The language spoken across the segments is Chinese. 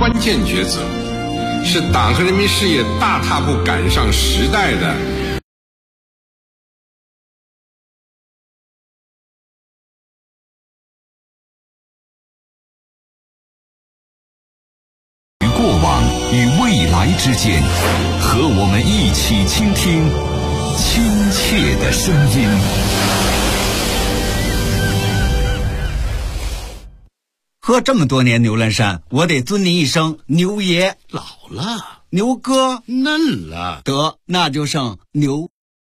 关键抉择，是党和人民事业大踏步赶上时代的过往与未来之间，和我们一起倾听亲切的声音。 喝这么多年牛栏山，我得尊你一声牛爷。 老了， 牛哥嫩了， 得那就剩牛。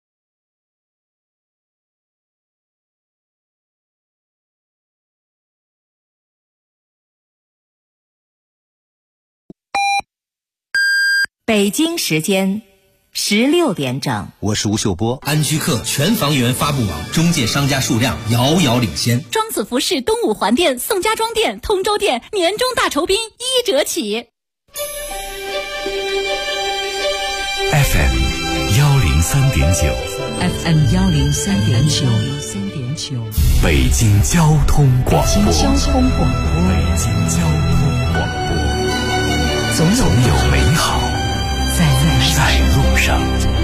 北京时间16点整， 我是吴秀波。 安居客全房源发布网中介商家数量遥遥领先。 庄子服饰东五环店、宋家庄店、通州店年终大酬宾1折起。 FM 103.9 FM 103.9 北京交通广播。 北京交通广播。 总有美好在路上。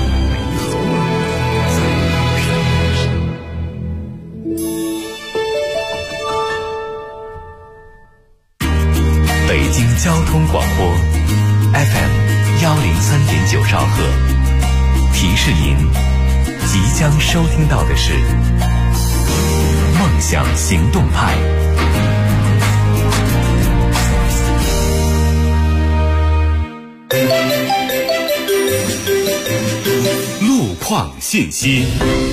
北京交通广播 FM 103.9兆赫，提示您即将收听到的是梦想行动派。路况信息。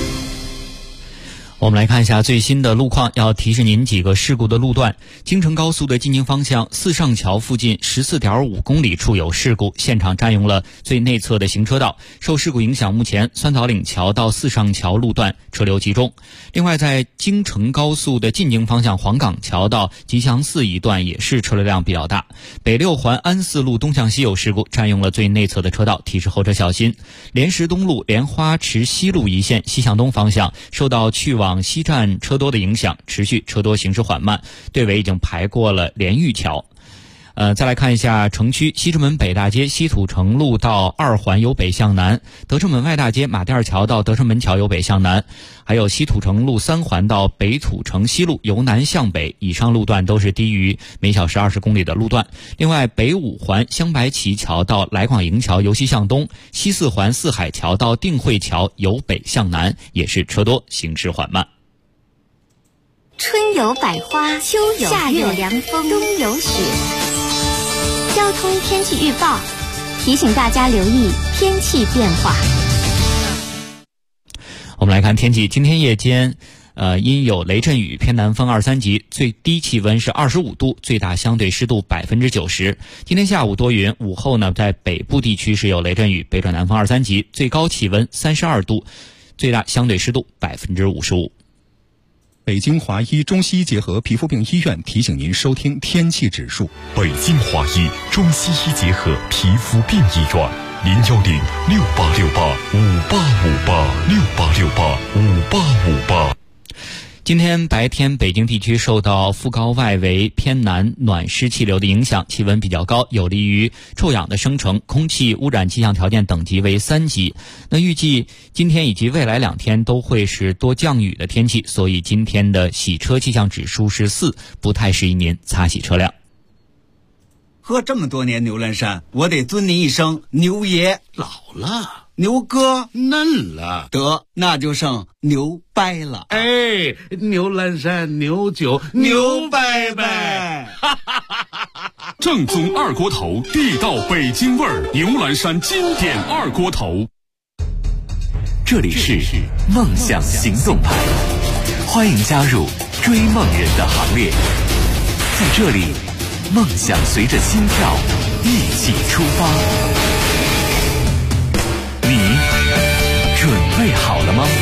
我们来看一下最新的路况，要提示您几个事故的路段。京承高速的进京方向四上桥附近 14.5 公里处有事故，现场占用了最内侧的行车道。受事故影响，目前酸枣岭桥到四上桥路段车流集中。另外，在京承高速的进京方向黄岗桥到吉祥寺一段也是车流量比较大。北六环安四路东向西有事故，占用了最内侧的车道，提示后车小心。莲石东路莲花池西路一线西向东方向受到去往西站车多的影响，持续车多行驶缓慢，队尾已经排过了莲玉桥。再来看一下城区西直门北大街西土城路到二环由北向南，德胜门外大街马甸桥到德胜门桥由北向南，还有西土城路三环到北土城西路由南向北，以上路段都是低于每小时20公里的路段。另外，北五环香白旗桥到来广营桥由西向东，西四环四海桥到定慧桥由北向南，也是车多行驶缓慢。 春有百花，秋有夏有凉风，冬有雪。交通天气预报提醒大家留意天气变化。 我们来看天气，今天夜间因有雷阵雨，偏南风2、3级，最低气温是25度，最大相对湿度90%。今天下午多云，午后呢，在北部地区是有雷阵雨，北转南风2、3级，最高气温32度，最大相对湿度55%。 北京华医中西医结合皮肤病医院提醒您收听天气指数。 北京华医中西医结合皮肤病医院，0106868586868685858。今天白天，北京地区受到副高外围偏南暖湿气流的影响，气温比较高，有利于臭氧的生成，空气污染气象条件等级为3级。那预计今天以及未来2天都会是多降雨的天气，所以今天的洗车气象指数是4，不太适宜您擦洗车辆。 喝这么多年牛栏山，我得尊你一声牛爷。 老了， 牛哥嫩了， 得那就剩牛掰了。 哎，牛栏山牛酒牛掰掰。 正宗二锅头，地道北京味儿，牛栏山经典二锅头。这里是梦想行动派，欢迎加入追梦人的行列。在这里，梦想随着心跳一起出发。你准备好了吗？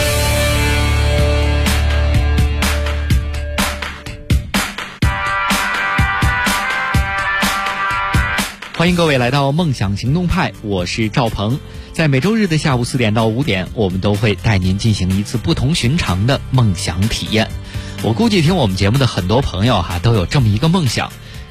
欢迎各位来到梦想行动派，我是赵鹏。在每周日的下午4点到5点，我们都会带您进行一次不同寻常的梦想体验。我估计听我们节目的很多朋友都有这么一个梦想，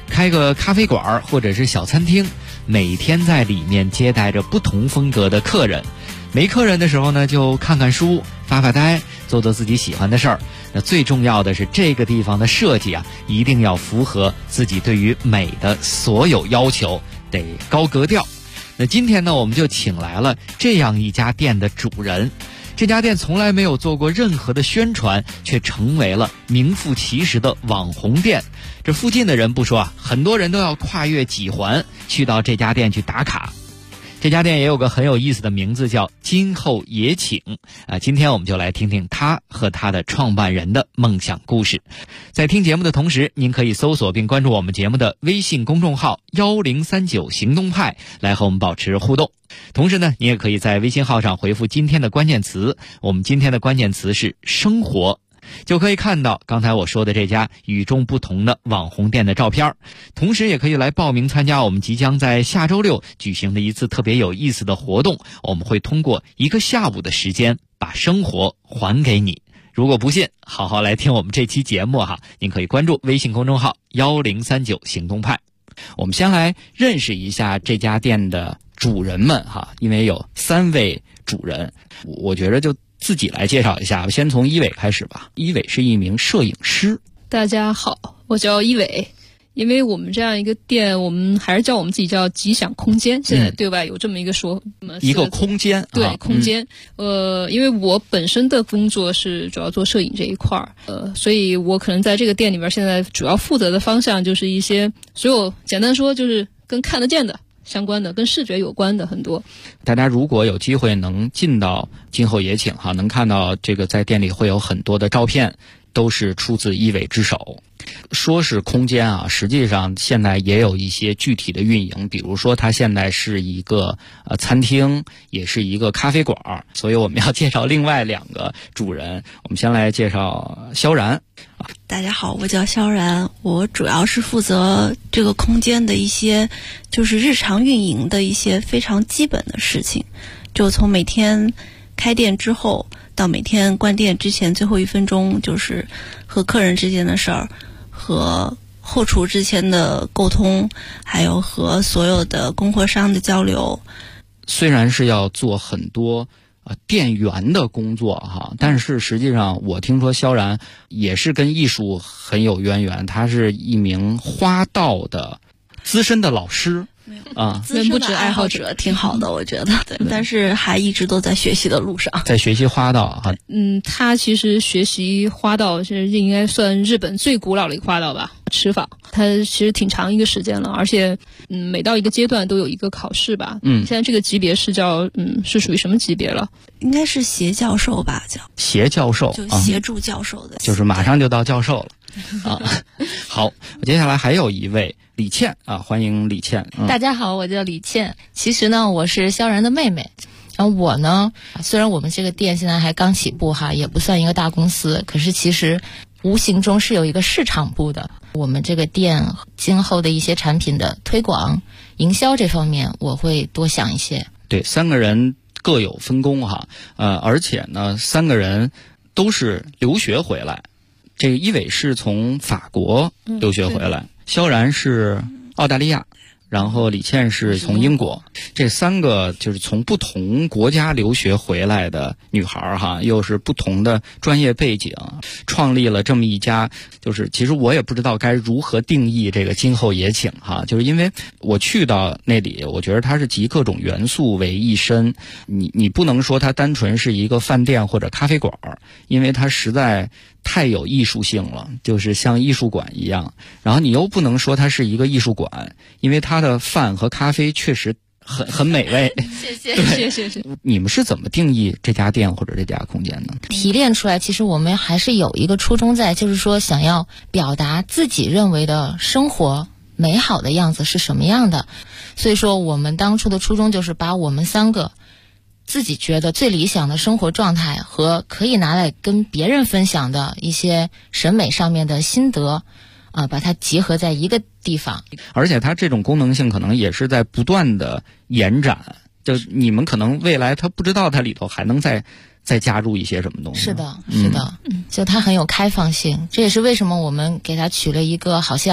开个咖啡馆或者是小餐厅，每天在里面接待着不同风格的客人。没客人的时候呢，就看看书，发发呆，做做自己喜欢的事儿。那最重要的是，这个地方的设计啊，一定要符合自己对于美的所有要求，得高格调。那今天呢，我们就请来了这样一家店的主人。这家店从来没有做过任何的宣传，却成为了名副其实的网红店。这附近的人不说啊，很多人都要跨越几环去到这家店去打卡。这家店也有个很有意思的名字，叫今后也请今天我们就来听听他和他的创办人的梦想故事。在听节目的同时，您可以搜索并关注我们节目的微信公众号1039行动派，来和我们保持互动。同时呢，你也可以在微信号上回复今天的关键词，我们今天的关键词是生活，就可以看到刚才我说的这家与众不同的网红店的照片。同时也可以来报名参加我们即将在下周6举行的一次特别有意思的活动，我们会通过1个下午的时间把生活还给你。如果不信，好好来听我们这期节目哈，您可以关注微信公众号1039行动派。我们先来认识一下这家店的主人们哈，因为有3位主人，我觉得就自己来介绍一下，先从一伟开始吧。一伟是一名摄影师。 大家好，我叫一伟。因为我们这样一个店，我们还是叫我们自己叫吉祥空间，现在对外有这么一个说一个空间， 对，空间。因为我本身的工作是主要做摄影这一块所以我可能在这个店里边现在主要负责的方向就是一些所有简单说就是跟看得见的相关的，跟视觉有关的很多。 大家如果有机会能进到今后也请哈，能看到这个在店里会有很多的照片，都是出自一伟之手。说是空间啊，实际上现在也有一些具体的运营，比如说它现在是一个餐厅，也是一个咖啡馆。所以我们要介绍另外2个主人。我们先来介绍萧然。 大家好，我叫萧然，我主要是负责这个空间的一些就是日常运营的一些非常基本的事情，就从每天开店之后到每天关店之前最后1分钟，就是和客人之间的事儿，和后厨之前的沟通，还有和所有的供货商的交流。 虽然是要做很多店员的工作哈，但是实际上我听说萧然也是跟艺术很有渊源，他是一名花道的资深的老师。 资深的爱好者挺好的，我觉得对，但是还一直都在学习的路上， 在学习花道哈。 他其实学习花道是应该算日本最古老的一个花道吧，持法。他其实挺长一个时间了，而且每到一个阶段都有一个考试吧。现在这个级别是叫是属于什么级别了？ 应该是协教授吧，叫协教授， 就协助教授的， 就是马上就到教授了。好，我接下来还有一位李倩欢迎李倩。 大家好，我叫李倩。其实呢，我是萧然的妹妹。然后我呢，虽然我们这个店现在还刚起步哈，也不算一个大公司，可是其实无形中是有一个市场部的。我们这个店今后的一些产品的推广、营销这方面，我会多想一些。 对，3个人各有分工哈，而且呢，3个人都是留学回来。这个一伟是从法国留学回来，萧然是澳大利亚，然后李倩是从英国。这3个就是从不同国家留学回来的女孩哈，又是不同的专业背景，创立了这么一家，就是其实我也不知道该如何定义这个今后也请哈，就是因为我去到那里，我觉得它是集各种元素为一身。你不能说它单纯是一个饭店或者咖啡馆，因为它实在太有艺术性了，就是像艺术馆一样。然后你又不能说它是一个艺术馆，因为它的饭和咖啡确实很美味。 谢谢。 你们是怎么定义这家店或者这家空间呢？ 提炼出来，其实我们还是有一个初衷在，就是说想要表达自己认为的生活美好的样子是什么样的。所以说我们当初的初衷就是把我们3个自己觉得最理想的生活状态和可以拿来跟别人分享的一些审美上面的心得把它结合在一个地方。 而且它这种功能性可能也是在不断的延展，就你们可能未来它不知道它里头还能再加入一些什么东西。 是的，就它很有开放性，这也是为什么我们给它取了一个好像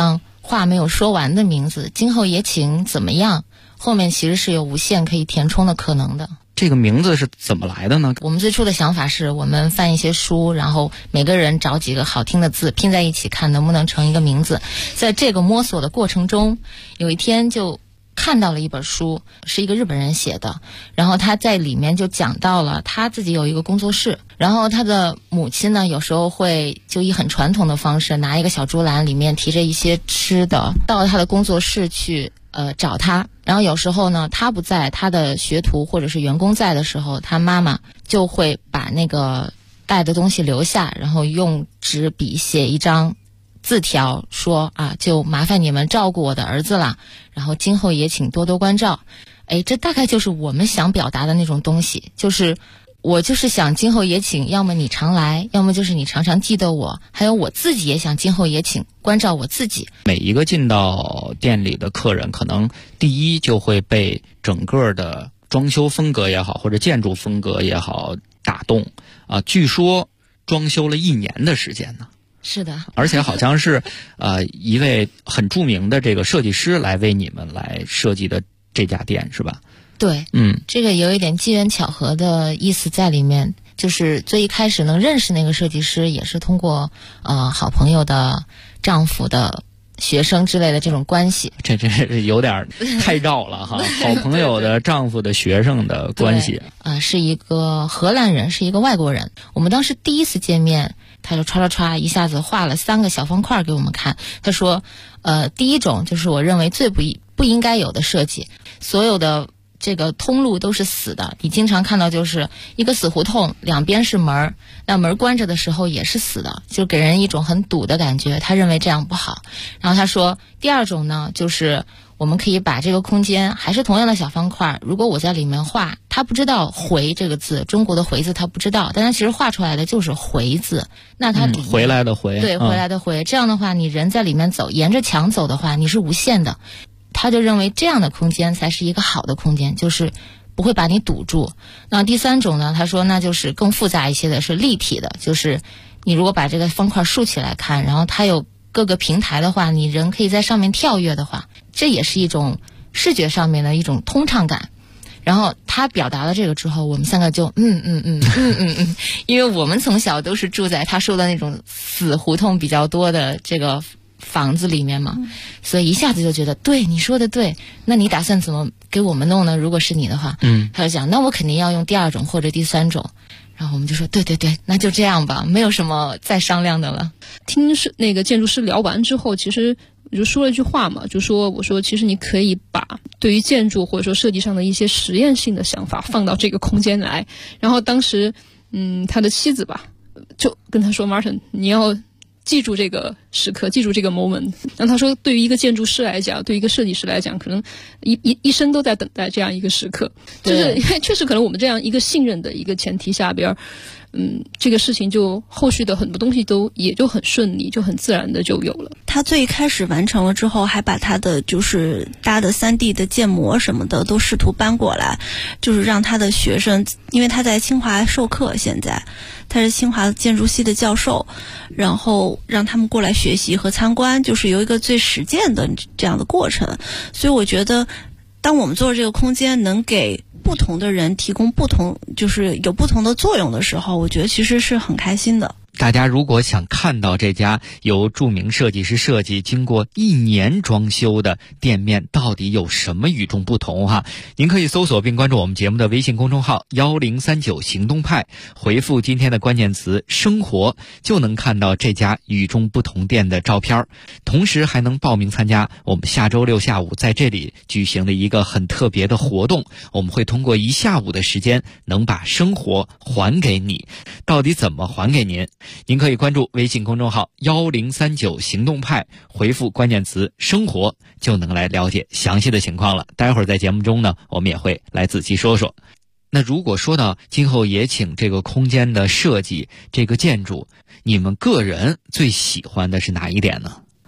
话没有说完的名字，今后也请怎么样，后面其实是有无限可以填充的可能的。 这个名字是怎么来的呢？ 我们最初的想法是我们翻一些书，然后每个人找几个好听的字拼在一起，看能不能成一个名字。在这个摸索的过程中，有一天就看到了一本书，是一个日本人写的，然后他在里面就讲到了他自己有一个工作室，然后他的母亲呢有时候会就以很传统的方式拿一个小竹篮，里面提着一些吃的到他的工作室去找他，然后有时候呢他不在，他的学徒或者是员工在的时候，他妈妈就会把那个带的东西留下，然后用纸笔写一张字条，说啊，就麻烦你们照顾我的儿子了，然后今后也请多多关照。这大概就是我们想表达的那种东西，就是我就是想今后也请，要么你常来，要么就是你常常记得我，还有我自己也想今后也请关照我自己。 每一个进到店里的客人，可能第一就会被整个的装修风格也好，或者建筑风格也好打动啊。据说装修了1年的时间呢。 是的， 而且好像是一位很著名的这个设计师来为你们来设计的这家店，是吧？ 对，这个有一点机缘巧合的意思在里面，就是最一开始能认识那个设计师，也是通过好朋友的丈夫的学生之类的这种关系。 这真是有点太绕了哈！好朋友的丈夫的学生的关系， 是一个荷兰人，是一个外国人。我们当时第一次见面，他就唰一下子画了3个小方块给我们看。他说，第一种就是我认为最不应该有的设计，所有的这个通路都是死的，你经常看到就是一个死胡同，两边是门，那门关着的时候也是死的，就给人一种很堵的感觉，他认为这样不好。然后他说第二种呢，就是我们可以把这个空间还是同样的小方块，如果我在里面画，他不知道回这个字，中国的回字他不知道，但他其实画出来的就是回字，那他回来的回， 对，回来的回，这样的话你人在里面走，沿着墙走的话你是无限的，他就认为这样的空间才是一个好的空间，就是不会把你堵住。那第三种呢，他说那就是更复杂一些的，是立体的，就是你如果把这个方块竖起来看，然后它有各个平台的话，你人可以在上面跳跃的话，这也是一种视觉上面的一种通畅感。然后他表达了这个之后，我们3个就因为我们从小都是住在他说的那种死胡同比较多的这个房子里面嘛，所以一下子就觉得对，你说的对，那你打算怎么给我们弄呢？如果是你的话，他就讲那我肯定要用第2种或者第3种。然后我们就说对，那就这样吧，没有什么再商量的了。 听那个建筑师聊完之后，其实我就说了一句话嘛，我说其实你可以把对于建筑或者说设计上的一些实验性的想法放到这个空间来。然后当时他的妻子吧就跟他说 Martin 你要记住这个时刻，记住这个 moment。 然后他说对于一个建筑师来讲，对于一个设计师来讲，可能一生都在等待这样一个时刻，就是因为确实可能我们这样一个信任的一个前提下边，这个事情就后续的很多东西都也就很顺利，就很自然的就有了。 他最开始完成了之后，还把他的就是搭的3D 的建模什么的都试图搬过来，就是让他的学生，因为他在清华授课，现在他是清华建筑系的教授，然后让他们过来学习和参观，就是有一个最实践的这样的过程。所以我觉得当我们做这个空间能给不同的人提供不同，就是有不同的作用的时候，我觉得其实是很开心的。 大家如果想看到这家由著名设计师设计经过1年装修的店面到底有什么与众不同哈，您可以搜索并关注我们节目的微信公众号1039行动派，回复今天的关键词生活，就能看到这家与众不同店的照片，同时还能报名参加我们下周6下午在这里举行的一个很特别的活动。我们会通过1下午的时间能把生活还给你，到底怎么还给您？您可以关注微信公众号1039行动派，回复关键词生活，就能来了解详细的情况了。待会儿在节目中呢，我们也会来仔细说说。那如果说到今后也请这个空间的设计，这个建筑，你们个人最喜欢的是哪一点呢？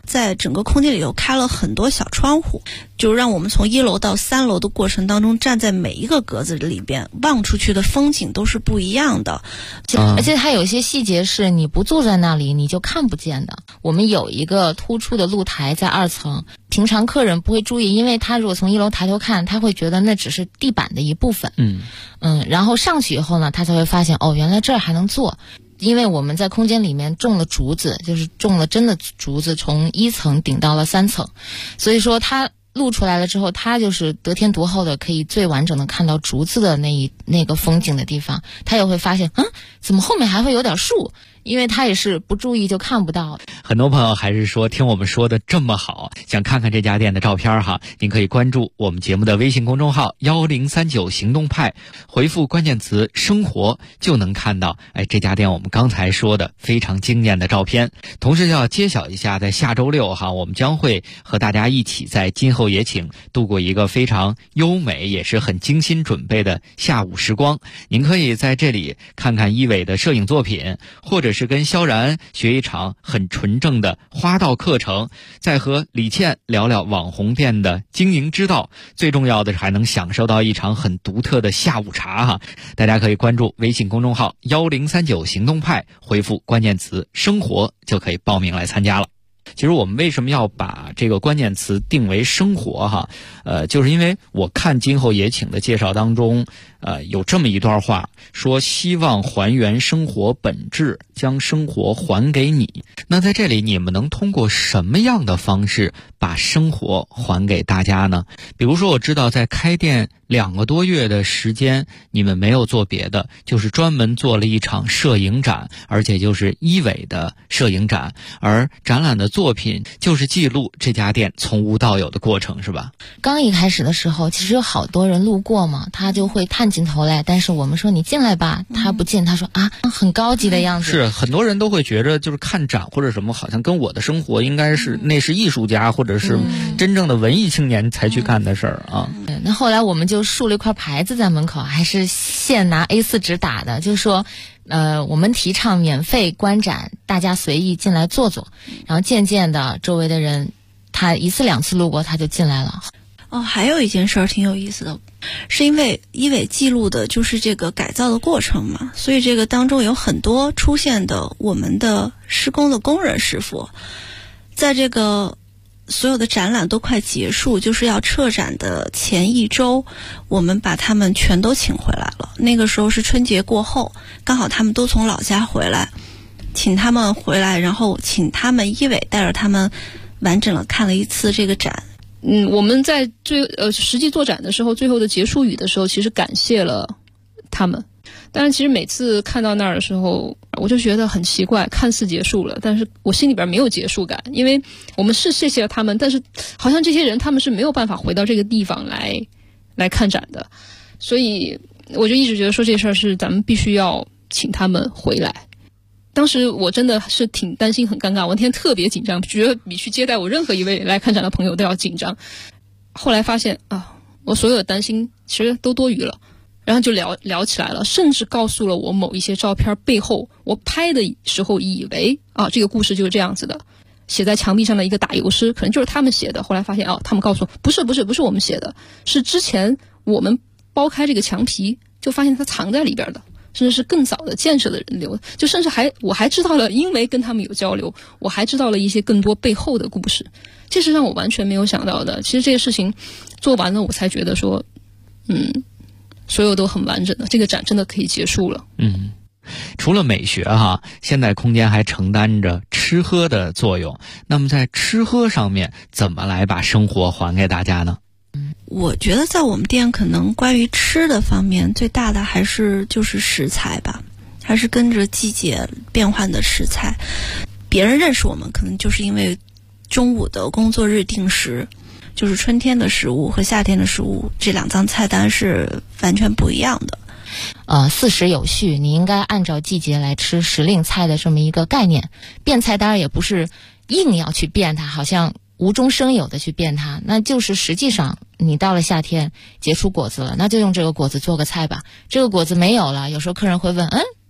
在整个空间里头开了很多小窗户，就让我们从1楼到3楼的过程当中，站在每一个格子里边望出去的风景都是不一样的。 而且它有一些细节是你不坐在那里你就看不见的。我们有一个突出的露台在2层，平常客人不会注意，因为他如果从1楼抬头看，他会觉得那只是地板的一部分。然后上去以后呢，他才会发现原来这儿还能坐。因为我们在空间里面种了竹子，就是种了真的竹子，从1层顶到了3层，所以说它露出来了之后，它就是得天独厚的可以最完整的看到竹子的那个风景的地方。他也会发现怎么后面还会有点树，因为他也是不注意就看不到。 很多朋友还是说听我们说的这么好，想看看这家店的照片哈，您可以关注我们节目的微信公众号1039行动派，回复关键词生活就能看到这家店我们刚才说的非常惊艳的照片。同时要揭晓一下，在下周6哈，我们将会和大家一起在今后也请度过一个非常优美也是很精心准备的下午时光。您可以在这里看看一伟的摄影作品，或者是跟萧然学一场很纯正的花道课程，再和李倩聊聊网红店的经营之道，最重要的是还能享受到一场很独特的下午茶哈。大家可以关注微信公众号1039行动派，回复关键词生活就可以报名来参加了。其实我们为什么要把这个关键词定为生活哈？就是因为我看今后也请的介绍当中，有这么一段话，说希望还原生活本质，将生活还给你。那在这里你们能通过什么样的方式把生活还给大家呢？比如说我知道在开店2个多月的时间，你们没有做别的，就是专门做了一场摄影展，而且就是一伟的摄影展，而展览的作品就是记录这家店从无到有的过程，是吧？ 刚一开始的时候，其实有好多人路过嘛，他就会探进头来，但是我们说你进来吧，他不进，他说很高级的样子。 是很多人都会觉得就是看展或者什么好像跟我的生活应该是那是艺术家或者是真正的文艺青年才去干的事儿啊。 那后来我们就竖了一块牌子在门口，还是现拿 A4 纸打的，就说我们提倡免费观展，大家随意进来坐坐。然后渐渐的周围的人他1次2次路过他就进来了。 还有一件事儿挺有意思的，是因为一伟记录的就是这个改造的过程嘛，所以这个当中有很多出现的我们的施工的工人师傅，在这个所有的展览都快结束，就是要撤展的前1周，我们把他们全都请回来了。那个时候是春节过后，刚好他们都从老家回来，请他们回来，然后请他们一伟带着他们完整的看了一次这个展。 我们在实际做展的时候，最后的结束语的时候，其实感谢了他们。但是其实每次看到那儿的时候，我就觉得很奇怪，看似结束了，但是我心里边没有结束感，因为我们是谢谢了他们，但是好像这些人他们是没有办法回到这个地方来看展的，所以我就一直觉得说这事儿是咱们必须要请他们回来。当时我真的是挺担心很尴尬，我那天特别紧张，觉得比去接待我任何一位来看展的朋友都要紧张。后来发现我所有的担心其实都多余了，然后就聊起来了，甚至告诉了我某一些照片背后我拍的时候以为这个故事就是这样子的，写在墙壁上的一个打油诗可能就是他们写的，后来发现他们告诉我不是我们写的，是之前我们剥开这个墙皮就发现它藏在里边的，甚至是更早的建设的人留的，就甚至我还知道了，因为跟他们有交流，我还知道了一些更多背后的故事，这是让我完全没有想到的。其实这个事情做完了，我才觉得说所有都很完整的，这个展真的可以结束了。 除了美学现代空间还承担着吃喝的作用，那么在吃喝上面怎么来把生活还给大家呢？ 我觉得在我们店可能关于吃的方面最大的还是就是食材吧，还是跟着季节变换的食材。别人认识我们可能就是因为中午的工作日定时，就是春天的食物和夏天的食物这2张菜单是完全不一样的。 四时有序，你应该按照季节来吃时令菜的这么一个概念。变菜单也不是硬要去变它，好像无中生有的去变它，那就是实际上你到了夏天结出果子了，那就用这个果子做个菜吧。这个果子没有了，有时候客人会问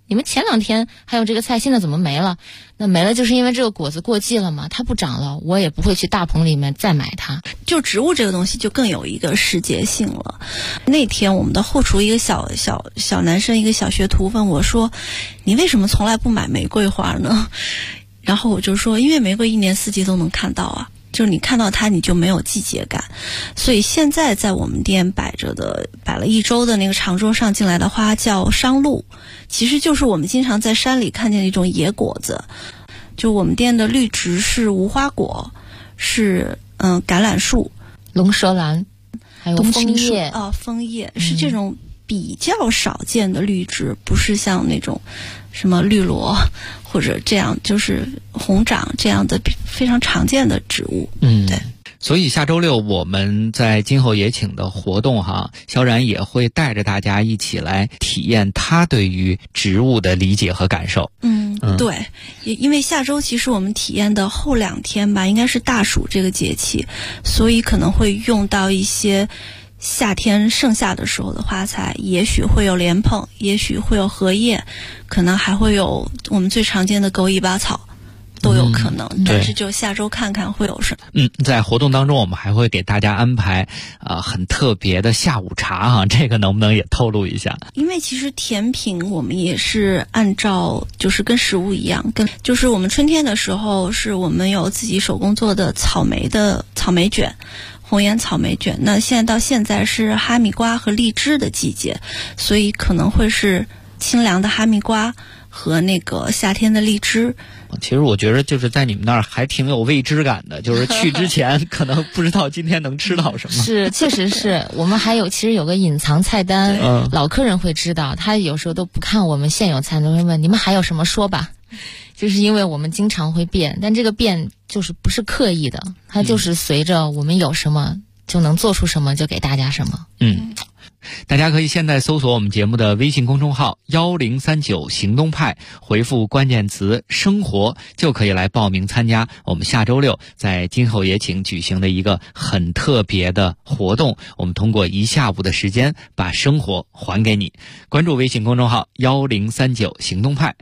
你们前2天还有这个菜，现在怎么没了？那没了就是因为这个果子过季了嘛，它不长了，我也不会去大棚里面再买它。 就植物这个东西就更有一个时节性了。那天我们的后厨一个小男生，一个小学徒问我说，你为什么从来不买玫瑰花呢？然后我就说，因为玫瑰1年4季都能看到啊，就是你看到它你就没有季节感。所以现在在我们店摆了1周的那个长桌上进来的花叫商露，其实就是我们经常在山里看见的一种野果子。就我们店的绿植是无花果，是橄榄树、 龙舌兰，还有枫叶枫叶是这种比较少见的绿植，不是像那种什么绿萝或者这样就是红掌这样的非常常见的植物。对。 所以下周6我们在今后也请的活动哈，萧然也会带着大家一起来体验他对于植物的理解和感受。 对，因为下周其实我们体验的后2天吧，应该是大暑这个节气，所以可能会用到一些夏天盛夏的时候的花材，也许会有莲蓬，也许会有荷叶，可能还会有我们最常见的狗尾巴草。都有可能，但是就下周看看会有什么。 在活动当中我们还会给大家安排很特别的下午茶哈，这个能不能也透露一下？ 因为其实甜品我们也是按照就是跟食物一样，就是我们春天的时候是我们有自己手工做的草莓卷。红颜草莓卷，那到现在是哈密瓜和荔枝的季节，所以可能会是清凉的哈密瓜和那个夏天的荔枝。 其实我觉得就是在你们那儿还挺有未知感的，就是去之前可能不知道今天能吃到什么。 是，确实是我们其实有个隐藏菜单，老客人会知道，他有时候都不看我们现有菜，都会问你们还有什么说吧。就是因为我们经常会变，但这个变就是不是刻意的，它就是随着我们有什么就能做出什么就给大家什么。 大家可以现在搜索我们节目的微信公众号1039行动派，回复关键词生活，就可以来报名参加我们下周6在今后也请举行的一个很特别的活动。我们通过1下午的时间把生活还给你。关注微信公众号1039行动派。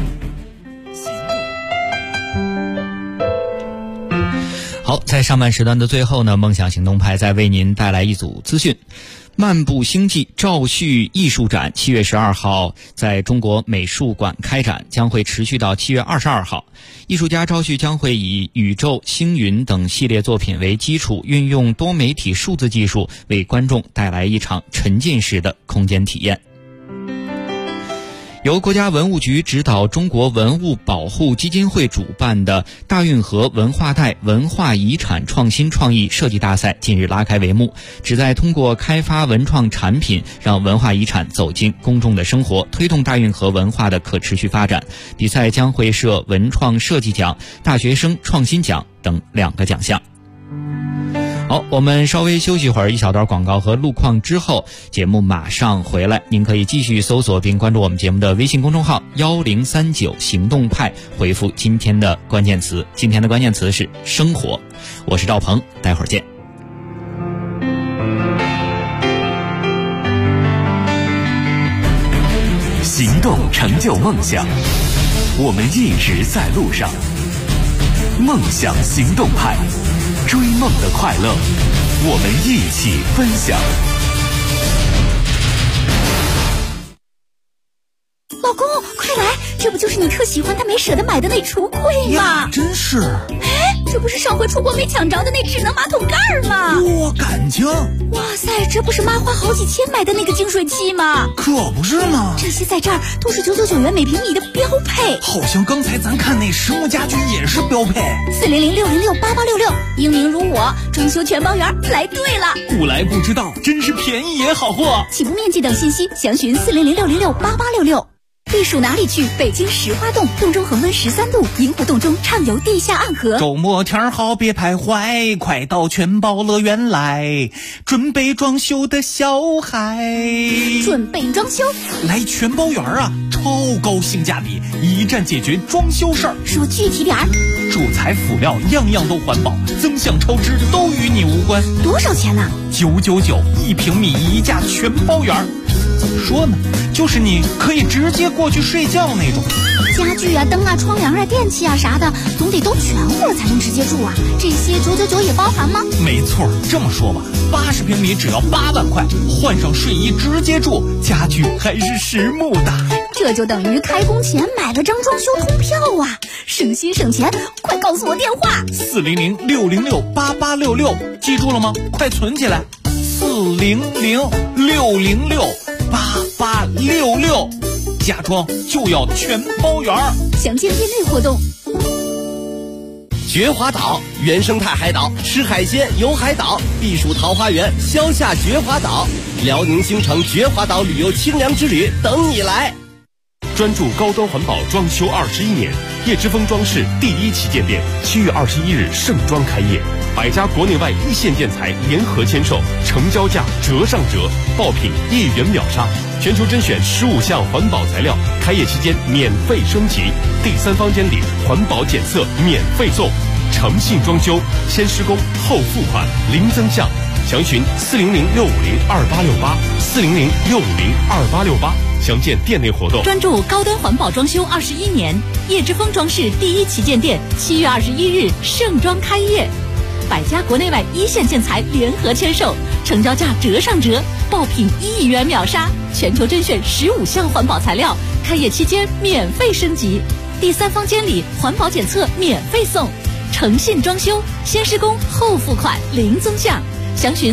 好，在上半时段的最后呢，梦想行动派再为您带来一组资讯。漫步星际赵旭艺术展7月12号在中国美术馆开展，将会持续到7月22号。艺术家赵旭将会以宇宙、星云等系列作品为基础，运用多媒体数字技术，为观众带来一场沉浸式的空间体验。由国家文物局指导中国文物保护基金会主办的大运河文化带文化遗产创新创意设计大赛近日拉开帷幕，旨在通过开发文创产品，让文化遗产走进公众的生活，推动大运河文化的可持续发展。比赛将会设文创设计奖、大学生创新奖等2个奖项。好，我们稍微休息会儿，一小段广告和路况之后，节目马上回来。您可以继续搜索并关注我们节目的微信公众号1039行动派，回复今天的关键词。今天的关键词是生活。我是赵鹏，待会儿见。 行动成就梦想，我们一直在路上。梦想行动派，追梦的快乐，我们一起分享。 老公，快来，这不就是你特喜欢但没舍得买的那橱柜吗？ 真是。 哎，这不是上回出国没抢着的那智能马桶盖吗？ 哇，感情！ 哇塞，这不是妈花好几千买的那个净水器吗？ 可不是嘛， 这些在这儿都是999元每平米的标配。 好像刚才咱看那实木家居也是标配。 400-606-8866，英明如我，装修全包圆，来对了。 不来不知道，真是便宜也好货。 起步面积等信息详询400-606-8866。避暑哪里去？北京石花洞，洞中恒温13度，萤火洞中畅游地下暗河。 周末天好别徘徊，快到全宝乐园来，准备装修的小孩。 准备装修？ 来全包园啊，超高性价比，一站解决装修事儿。 说具体点儿。 主材辅料样样都环保，增项超支都与你无关。 多少钱呢？ 999，1平米1价全包园。 怎么说呢？就是你可以直接过去睡觉那种。 家具啊、灯啊、窗帘啊、电器啊啥的，总得都全乎才能直接住啊。这些999也包含吗？ 没错，这么说吧，80平米只要8万块，换上睡衣直接住，家具还是实木的。 这就等于开工前买了张装修通票啊，省心省钱！快告诉我电话：400-606-8866，记住了吗？快存起来，400-606-8866，家装就要全包圆。 详见店内活动。 绝华岛原生态海岛，吃海鲜游海岛，避暑桃花源消夏绝华岛，辽宁兴城绝华岛旅游清凉之旅等你来。 专注高端环保装修21年，叶之峰装饰第1旗舰店7月21日盛装开业，100家国内外一线建材联合签售，成交价折上折，爆品1元秒杀，全球甄选15项环保材料，开业期间免费升级，第3方监理，环保检测免费送，诚信装修，先施工后付款，零增项，详询400-650-2868，400-650-2868。详见店内活动。 专注高端环保装修21年，叶之峰装饰第1旗舰店7月21日盛装开业，100家国内外一线建材联合签售，成交价折上折，爆品1亿元秒杀，全球甄选15项环保材料，开业期间免费升级，第3方监理，环保检测免费送，诚信装修，先施工后付款，零增项，详询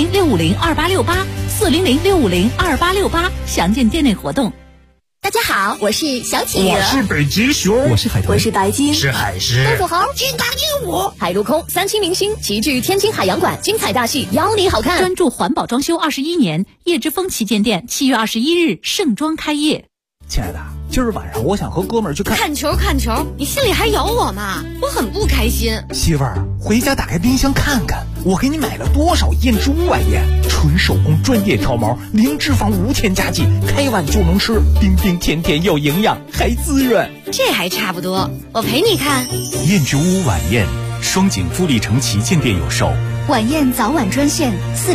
400-650-2868，400-650-2868，详见店内活动。 大家好，我是小企鹅， 我是北极熊， 我是海豚， 我是白鲸， 是海狮， 东土猴，金刚鹦鹉，海陆空3栖明星齐聚天津海洋馆，精彩大戏邀你好看。 专注环保装修21年，叶之峰旗舰店7月21日盛装开业。 亲爱的，今儿晚上我想和哥们儿去看球，你心里还有我吗？我很不开心。 媳妇儿，回家打开冰箱看看，我给你买了多少燕之屋晚宴，纯手工专业挑毛，零脂肪无添加剂，开碗就能吃，冰冰甜甜又营养，还滋润。 这还差不多，我陪你看。 燕之屋晚宴，双井富力城旗舰店有售。 晚宴早晚专线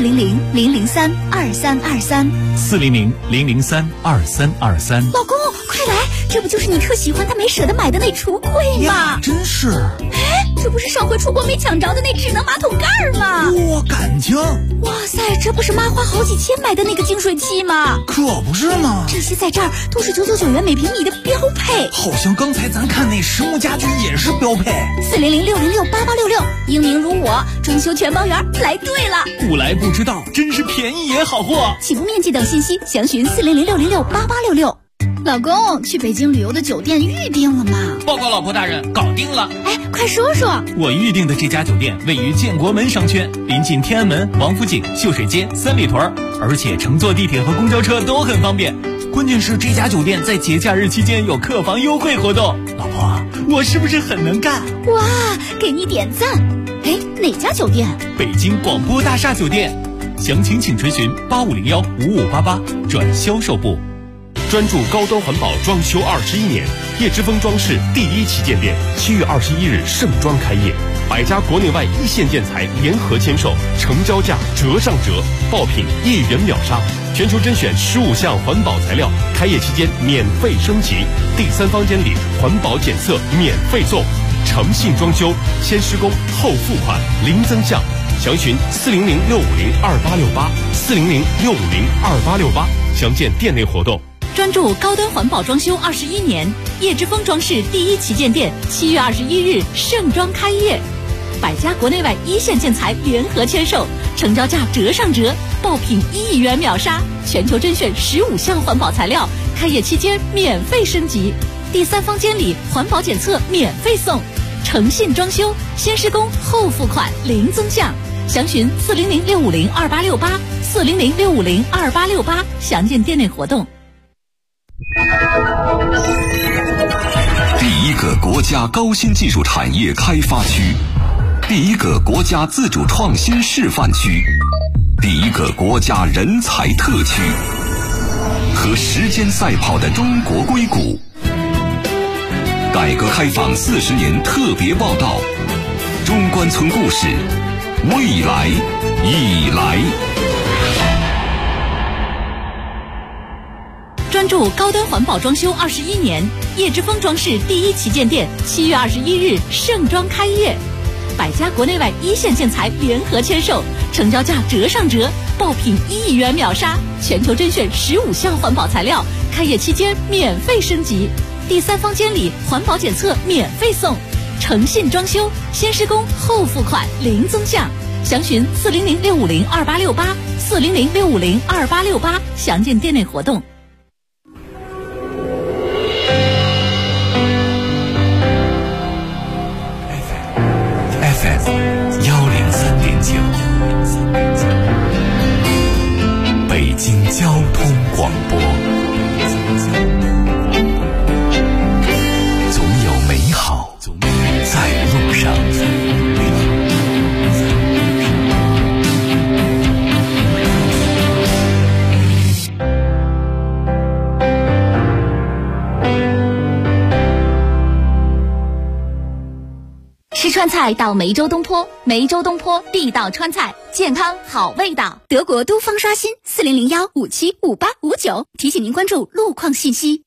400-003-2323，400-003-2323。 老公，快来，这不就是你特喜欢但没舍得买的那橱柜吗？ 真是。 哎，这不是上回出国没抢着的那智能马桶盖吗？ 哇，感情！ 哇塞，这不是妈花好几千买的那个净水器吗？ 可不是吗？ 这些在这儿都是999元每平米的标配。 好像刚才咱看那实木家居也是标配。 400-606-8866，英明如我，装修全包圆，来对了。 不来不知道，真是便宜也好货。 起步面积等信息详询400-606-8866。老公，去北京旅游的酒店预定了吗？ 报告老婆大人，搞定了。 哎，快说说。 我预定的这家酒店位于建国门商圈，临近天安门、王府井、秀水街、三里屯，而且乘坐地铁和公交车都很方便。关键是这家酒店在节假日期间有客房优惠活动。老婆，我是不是很能干？ 哇，给你点赞。哎，哪家酒店？ 北京广播大厦酒店。详情请垂询8501-5588转销售部。 专注高端环保装修21年，叶之峰装饰第1旗舰店7月21日盛装开业，100家国内外一线建材联合签售，成交价折上折，爆品1元秒杀，全球甄选15项环保材料，开业期间免费升级，第3方监理，环保检测免费送，诚信装修，先施工后付款，零增项，详询400-650-2868，400-650-2868，详见店内活动。 专注高端环保装修21年，叶之峰装饰第1旗舰店7月21日盛装开业，100家国内外一线建材联合签售，成交价折上折，爆品1亿元秒杀，全球甄选15项环保材料，开业期间免费升级，第3方监理，环保检测免费送，诚信装修，先施工后付款，零增项，详询400-650-2868，400-650-2868，详见店内活动。 第一个国家高新技术产业开发区，第一个国家自主创新示范区，第一个国家人才特区，和时间赛跑的中国硅谷。改革开放40年特别报道，中关村故事，未来已来。 关注高端环保装修21年，叶之峰装饰第一旗舰店7月21日盛装开业，百家国内外一线建材联合签售，成交价折上折，爆品1亿元秒杀，全球甄选15项环保材料，开业期间免费升级，第3方监理环保检测免费送，诚信装修，先施工后付款零增项。详询400-650-2868，400-650-2868，详见店内活动。 FM 103.9，北京交通广播，总有美好在路上。 吃川菜到梅州东坡，梅州东坡地道川菜，健康好味道。德国都方刷新400-575859，提醒您关注路况信息。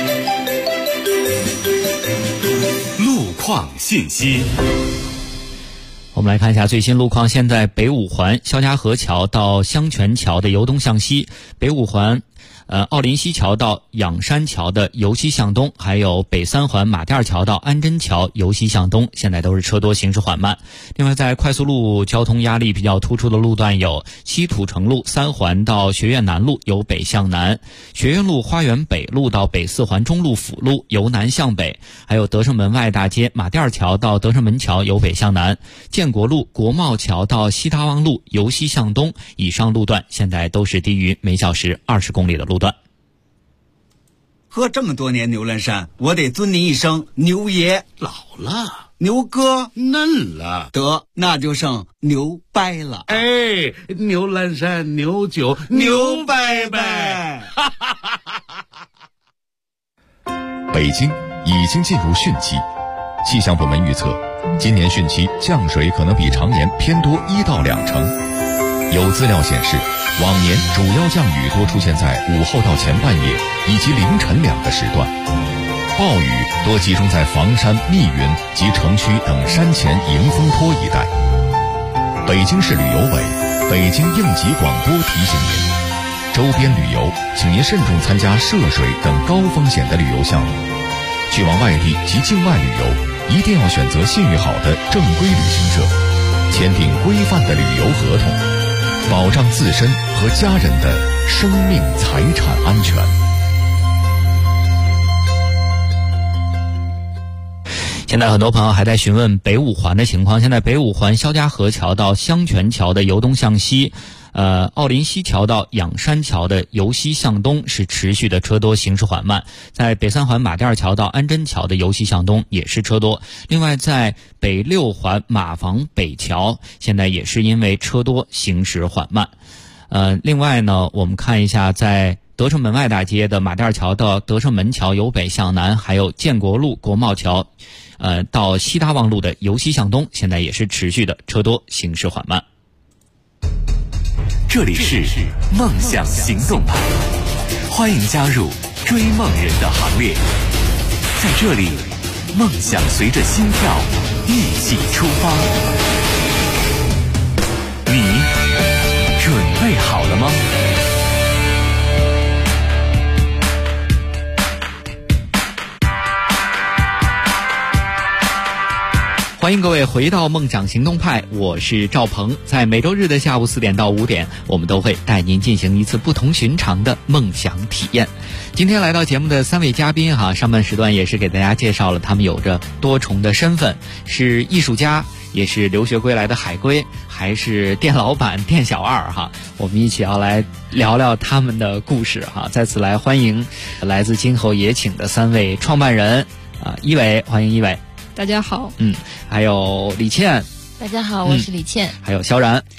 路况信息。 我们来看一下最新路况。现在北五环肖家河桥到香泉桥的由东向西，北五环奥林西桥到仰山桥的由西向东，还有北三环马甸桥到安贞桥由西向东，现在都是车多，行驶缓慢。另外，在快速路交通压力比较突出的路段有西土城路3环到学院南路由北向南，学院路花园北路到北4环中路辅路由南向北，还有德胜门外大街马甸桥到德胜门桥由北向南，建国路国贸桥到西大望路由西向东，以上路段现在都是低于每小时20公里的路段。 喝这么多年牛栏山，我得尊您一声牛爷。 老了， 牛哥嫩了， 得那就剩牛掰了。 哎，牛栏山牛酒牛掰掰。 北京已经进入汛期，气象部门预测，今年汛期降水可能比常年偏多1到2成。有资料显示，往年主要降雨多出现在午后到前半夜以及凌晨2个时段，暴雨多集中在房山、密云及城区等山前迎风坡一带。北京市旅游委、北京应急广播提醒您，周边旅游请您慎重参加涉水等高风险的旅游项目，去往外地及境外旅游一定要选择信誉好的正规旅行社，签订规范的旅游合同，保障自身和家人的生命财产安全。 现在很多朋友还在询问北五环的情况。现在北五环肖家河桥到香泉桥的由东向西，奥林西桥到仰山桥的由西向东是持续的车多，行驶缓慢。在北三环马甸桥到安贞桥的由西向东也是车多。另外，在北6环马房北桥现在也是因为车多，行驶缓慢。另外呢，我们看一下在德胜门外大街的马甸桥到德胜门桥由北向南，还有建国路国贸桥到西大望路的由西向东，现在也是持续的车多，行驶缓慢。 这里是梦想行动派，欢迎加入追梦人的行列。在这里，梦想随着心跳一起出发。你准备好了吗？ 欢迎各位回到梦想行动派，我是赵鹏。在每周日的下午4点到5点，我们都会带您进行一次不同寻常的梦想体验。今天来到节目的3位嘉宾上半时段也是给大家介绍了他们有着多重的身份，是艺术家，也是留学归来的海归，还是店老板、店小二我们一起要来聊聊他们的故事再次来欢迎来自今后也请的3位创办人一伟，欢迎一伟。 大家好。 还有李倩。 大家好，我是李倩。 还有萧然。 大家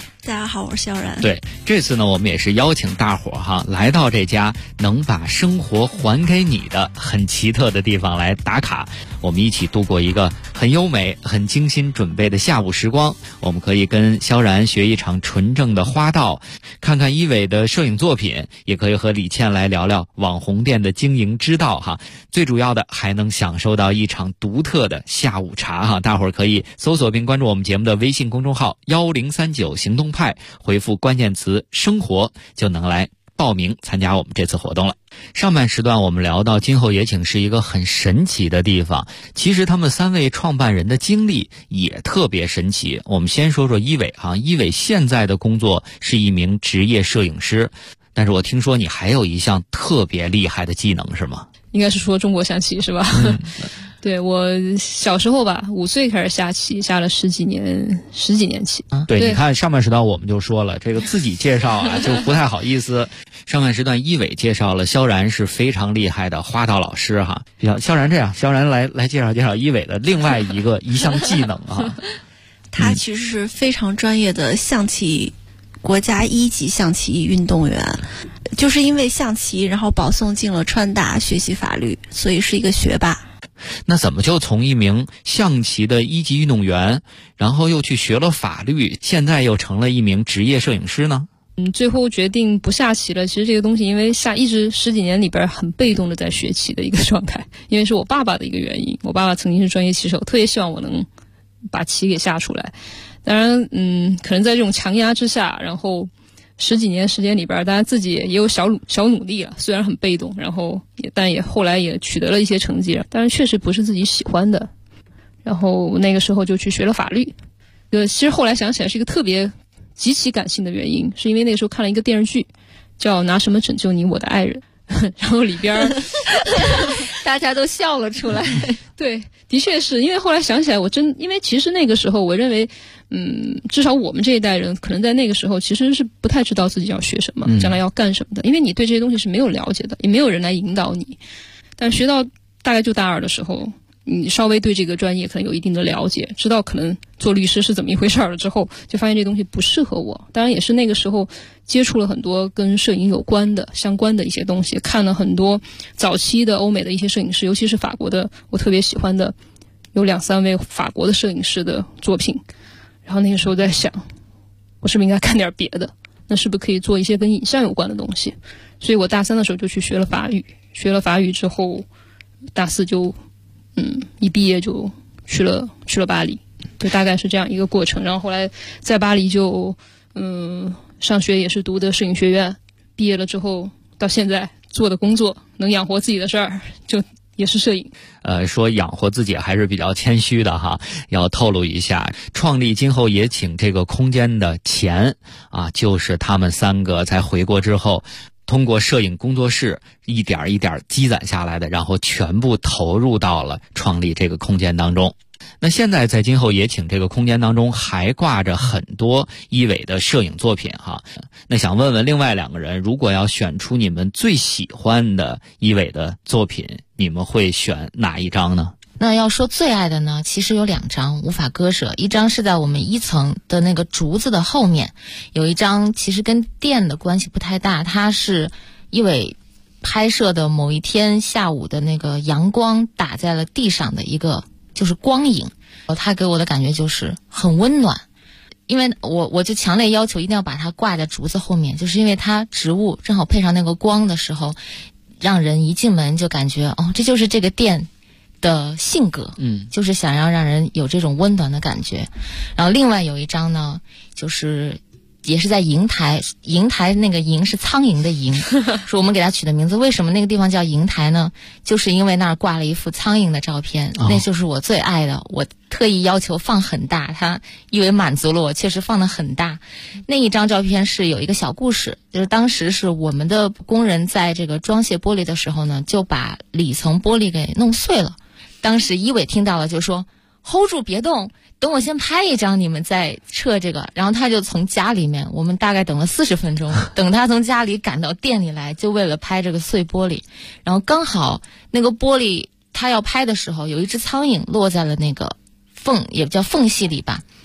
家好，我是萧然。 对，这次呢，我们也是邀请大伙儿来到这家能把生活还给你的很奇特的地方来打卡。我们一起度过一个很优美、很精心准备的下午时光。我们可以跟萧然学一场纯正的花道，看看一伟的摄影作品，也可以和李倩来聊聊网红店的经营之道哈。最主要的还能享受到一场独特的下午茶哈。大伙儿可以搜索并关注我们节目的微信公众号1039行动派，回复关键词生活就能来报名参加我们这次活动了。上半时段我们聊到今后也请是一个很神奇的地方，其实他们3位创办人的经历也特别神奇。我们先说说一伟哈，一伟现在的工作是一名职业摄影师，但是我听说你还有一项特别厉害的技能是吗？ 应该是说中国象棋是吧？对，我小时候吧，5岁开始下棋，下了十几年棋。 对，你看上半时段我们就说了，这个自己介绍就不太好意思。上半时段一伟介绍了萧然是非常厉害的花道老师哈。萧然这样，萧然来介绍一伟的另外一项技能啊。 他其实是非常专业的象棋国家1级象棋运动员，就是因为象棋，然后保送进了川大学习法律，所以是一个学霸。 那怎么就从一名象棋的1级运动员，然后又去学了法律，现在又成了一名职业摄影师呢？ 最后决定不下棋了。其实这个东西因为一直10几年里边很被动的在学棋的一个状态，因为是我爸爸的一个原因。我爸爸曾经是专业棋手，特别希望我能把棋给下出来。当然可能在这种强压之下，然后10几年时间里边，当然自己也有小努力了，虽然很被动，然后但也后来也取得了一些成绩，但是确实不是自己喜欢的。然后那个时候就去学了法律。其实后来想起来是一个特别极其感性的原因，是因为那个时候看了一个电视剧叫《拿什么拯救你我的爱人》，然后里边大家都笑了出来。 对，的确是因为后来想起来，因为其实那个时候我认为至少我们这一代人可能在那个时候其实是不太知道自己要学什么，将来要干什么的，因为你对这些东西是没有了解的，也没有人来引导你。但学到大概就大2的时候，你稍微对这个专业可能有一定的了解，知道可能做律师是怎么一回事了之后，就发现这东西不适合我。当然也是那个时候接触了很多跟摄影有关的相关的一些东西，看了很多早期的欧美的一些摄影师，尤其是法国的，我特别喜欢的有2、3位法国的摄影师的作品。然后那个时候在想，我是不是应该看点别的，那是不是可以做一些跟影像有关的东西。所以我大3的时候就去学了法语，学了法语之后大4就一毕业就去了巴黎，就大概是这样一个过程。然后后来在巴黎就上学也是读的摄影学院，毕业了之后到现在做的工作能养活自己的事儿就也是摄影。 说养活自己还是比较谦虚的哈，要透露一下，创立今后也请这个空间的钱就是他们3个在回国之后通过摄影工作室一点一点积攒下来的，然后全部投入到了创立这个空间当中。那现在在今后也请这个空间当中还挂着很多一伟的摄影作品哈。那想问问另外2个人，如果要选出你们最喜欢的一伟的作品，你们会选哪一张呢？ 那要说最爱的呢，其实有2张无法割舍。一张是在我们1层的那个竹子的后面，有一张其实跟店的关系不太大，它是一伟拍摄的某一天下午的那个阳光打在了地上的一个就是光影，它给我的感觉就是很温暖。因为我就强烈要求一定要把它挂在竹子后面，就是因为它植物正好配上那个光的时候，让人一进门就感觉这就是这个店的性格，就是想要让人有这种温暖的感觉。然后另外有一张呢，就是也是在营台那个营是苍蝇的蝇，是我们给它取的名字。为什么那个地方叫营台呢？就是因为那儿挂了一幅苍蝇的照片，那就是我最爱的。我特意要求放很大，它以为满足了我，确实放得很大。那一张照片是有一个小故事，就是当时是我们的工人在这个装卸玻璃的时候呢，就把里层玻璃给弄碎了。当时一伟听到了就说 hold 住别动，等我先拍一张你们再撤这个。然后他就从家里面，我们大概等了40分钟，等他从家里赶到店里来，就为了拍这个碎玻璃。然后刚好那个玻璃他要拍的时候，有一只苍蝇落在了那个缝，也叫缝隙里吧，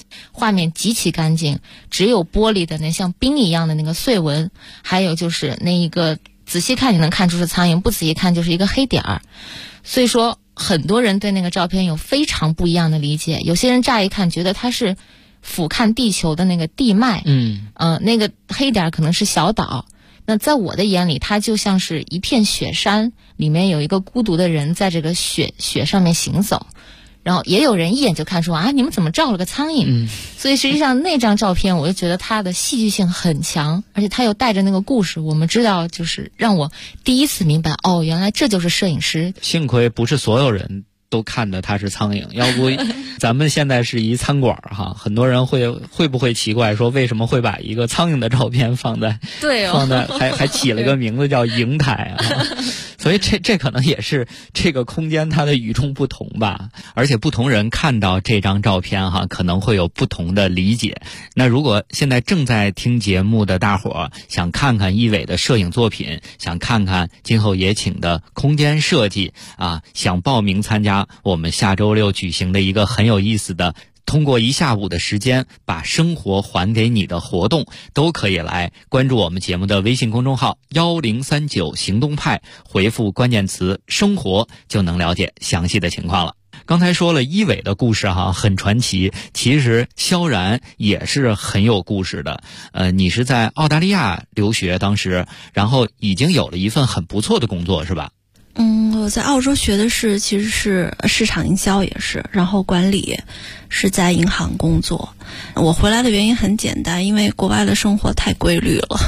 画面极其干净，只有玻璃的那像冰一样的那个碎纹，还有就是那一个仔细看你能看出是苍蝇，不仔细看就是一个黑点儿。所以说很多人对那个照片有非常不一样的理解，有些人乍一看觉得它是俯瞰地球的那个地脉，那个黑点可能是小岛，那在我的眼里它就像是一片雪山，里面有一个孤独的人在这个雪上面行走。然后也有人一眼就看出啊，你们怎么照了个苍蝇？所以实际上那张照片我就觉得它的戏剧性很强，而且它又带着那个故事，我们知道就是让我第一次明白，哦，原来这就是摄影师。 幸亏不是所有人都看的它是苍蝇，要不咱们现在是一餐馆哈，很多人会不会奇怪说为什么会把一个苍蝇的照片放在还起了个名字叫蝇台啊？所以这可能也是这个空间它的与众不同吧，而且不同人看到这张照片哈，可能会有不同的理解。那如果现在正在听节目的大伙想看看一伟的摄影作品，想看看今后也请的空间设计啊，想报名参加我们下周六举行的一个很有意思的通过一下午的时间把生活还给你的活动，都可以来关注我们节目的微信公众号1039行动派，回复关键词生活就能了解详细的情况了。刚才说了一伟的故事哈，很传奇，其实萧然也是很有故事的。你是在澳大利亚留学当时，然后已经有了一份很不错的工作是吧？ 我在澳洲学的其实是市场营销，也是，然后管理是在银行工作。我回来的原因很简单，因为国外的生活太规律了，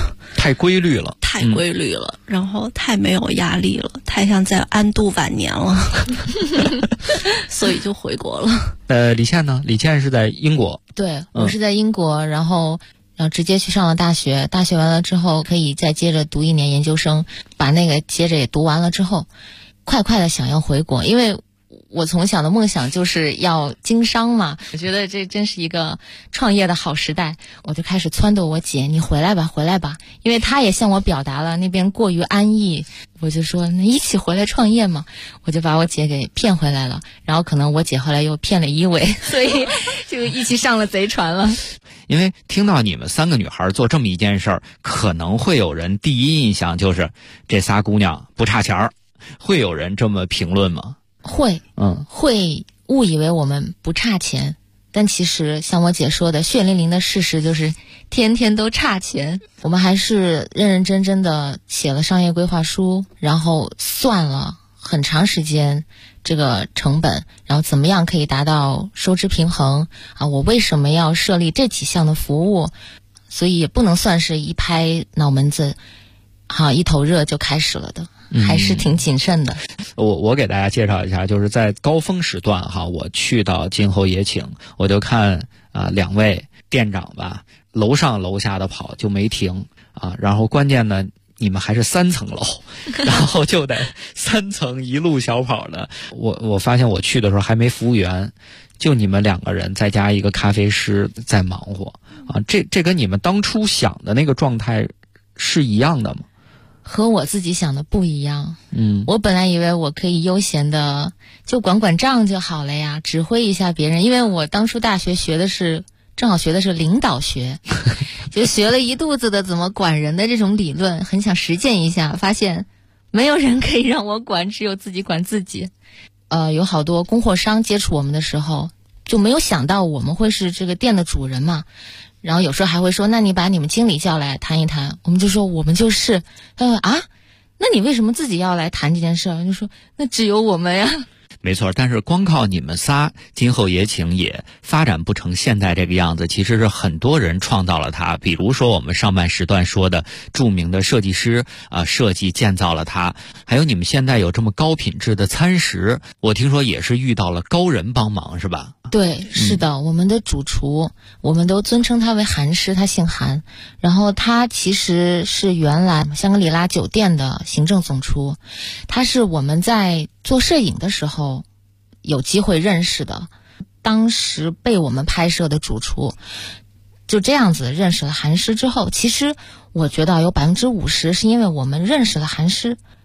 然后太没有压力了，太像在安度晚年了，所以就回国了。 李倩呢？李倩是在英国。 对，我是在英国，然后直接去上了大学，大学完了之后可以再接着读1年研究生，把那个接着也读完了之后，快的想要回国，因为我从小的梦想就是要经商嘛，我觉得这真是一个创业的好时代，我就开始撺掇我姐，你回来吧，因为她也向我表达了那边过于安逸，我就说那一起回来创业嘛，我就把我姐给骗回来了，然后可能我姐后来又骗了一伟，所以就一起上了贼船了。 因为听到你们3个女孩做这么一件事儿，可能会有人第一印象就是这仨姑娘不差钱儿，会有人这么评论吗？ 会误以为我们不差钱，但其实像我姐说的，血淋淋的事实就是天天都差钱。我们还是认认真真的写了商业规划书，然后算了很长时间这个成本，然后怎么样可以达到收支平衡啊？我为什么要设立这几项的服务？所以也不能算是一拍脑门子一头热就开始了的，还是挺谨慎的。 我给大家介绍一下，就是在高峰时段我去到今后也请，我就看2位店长吧，楼上楼下的跑就没停然后关键呢，你们还是3层楼，然后就得3层一路小跑的。我发现我去的时候还没服务员，就你们2个人再加一个咖啡师在忙活这跟你们当初想的那个状态是一样的吗？ 和我自己想的不一样。我本来以为我可以悠闲的就管账就好了呀，指挥一下别人，因为我当初大学正好学的是领导学，就学了一肚子的怎么管人的这种理论，很想实践一下，发现没有人可以让我管，只有自己管自己。有好多供货商接触我们的时候，就没有想到我们会是这个店的主人嘛。然后有时候还会说，那你把你们经理叫来谈一谈，我们就说我们就是。他说那你为什么自己要来谈这件事？就说那只有我们呀。 没错，但是光靠你们仨，今后也请也发展不成现在这个样子，其实是很多人创造了它。比如说我们上半时段说的著名的设计师设计建造了它，还有你们现在有这么高品质的餐食，我听说也是遇到了高人帮忙是吧？ 对，是的，我们的主厨我们都尊称他为韩师，他姓韩，然后他其实是原来香格里拉酒店的行政总厨，他是我们在做摄影的时候有机会认识的，当时被我们拍摄的主厨，就这样子认识了韩师之后，其实我觉得有50%是因为我们认识了韩师，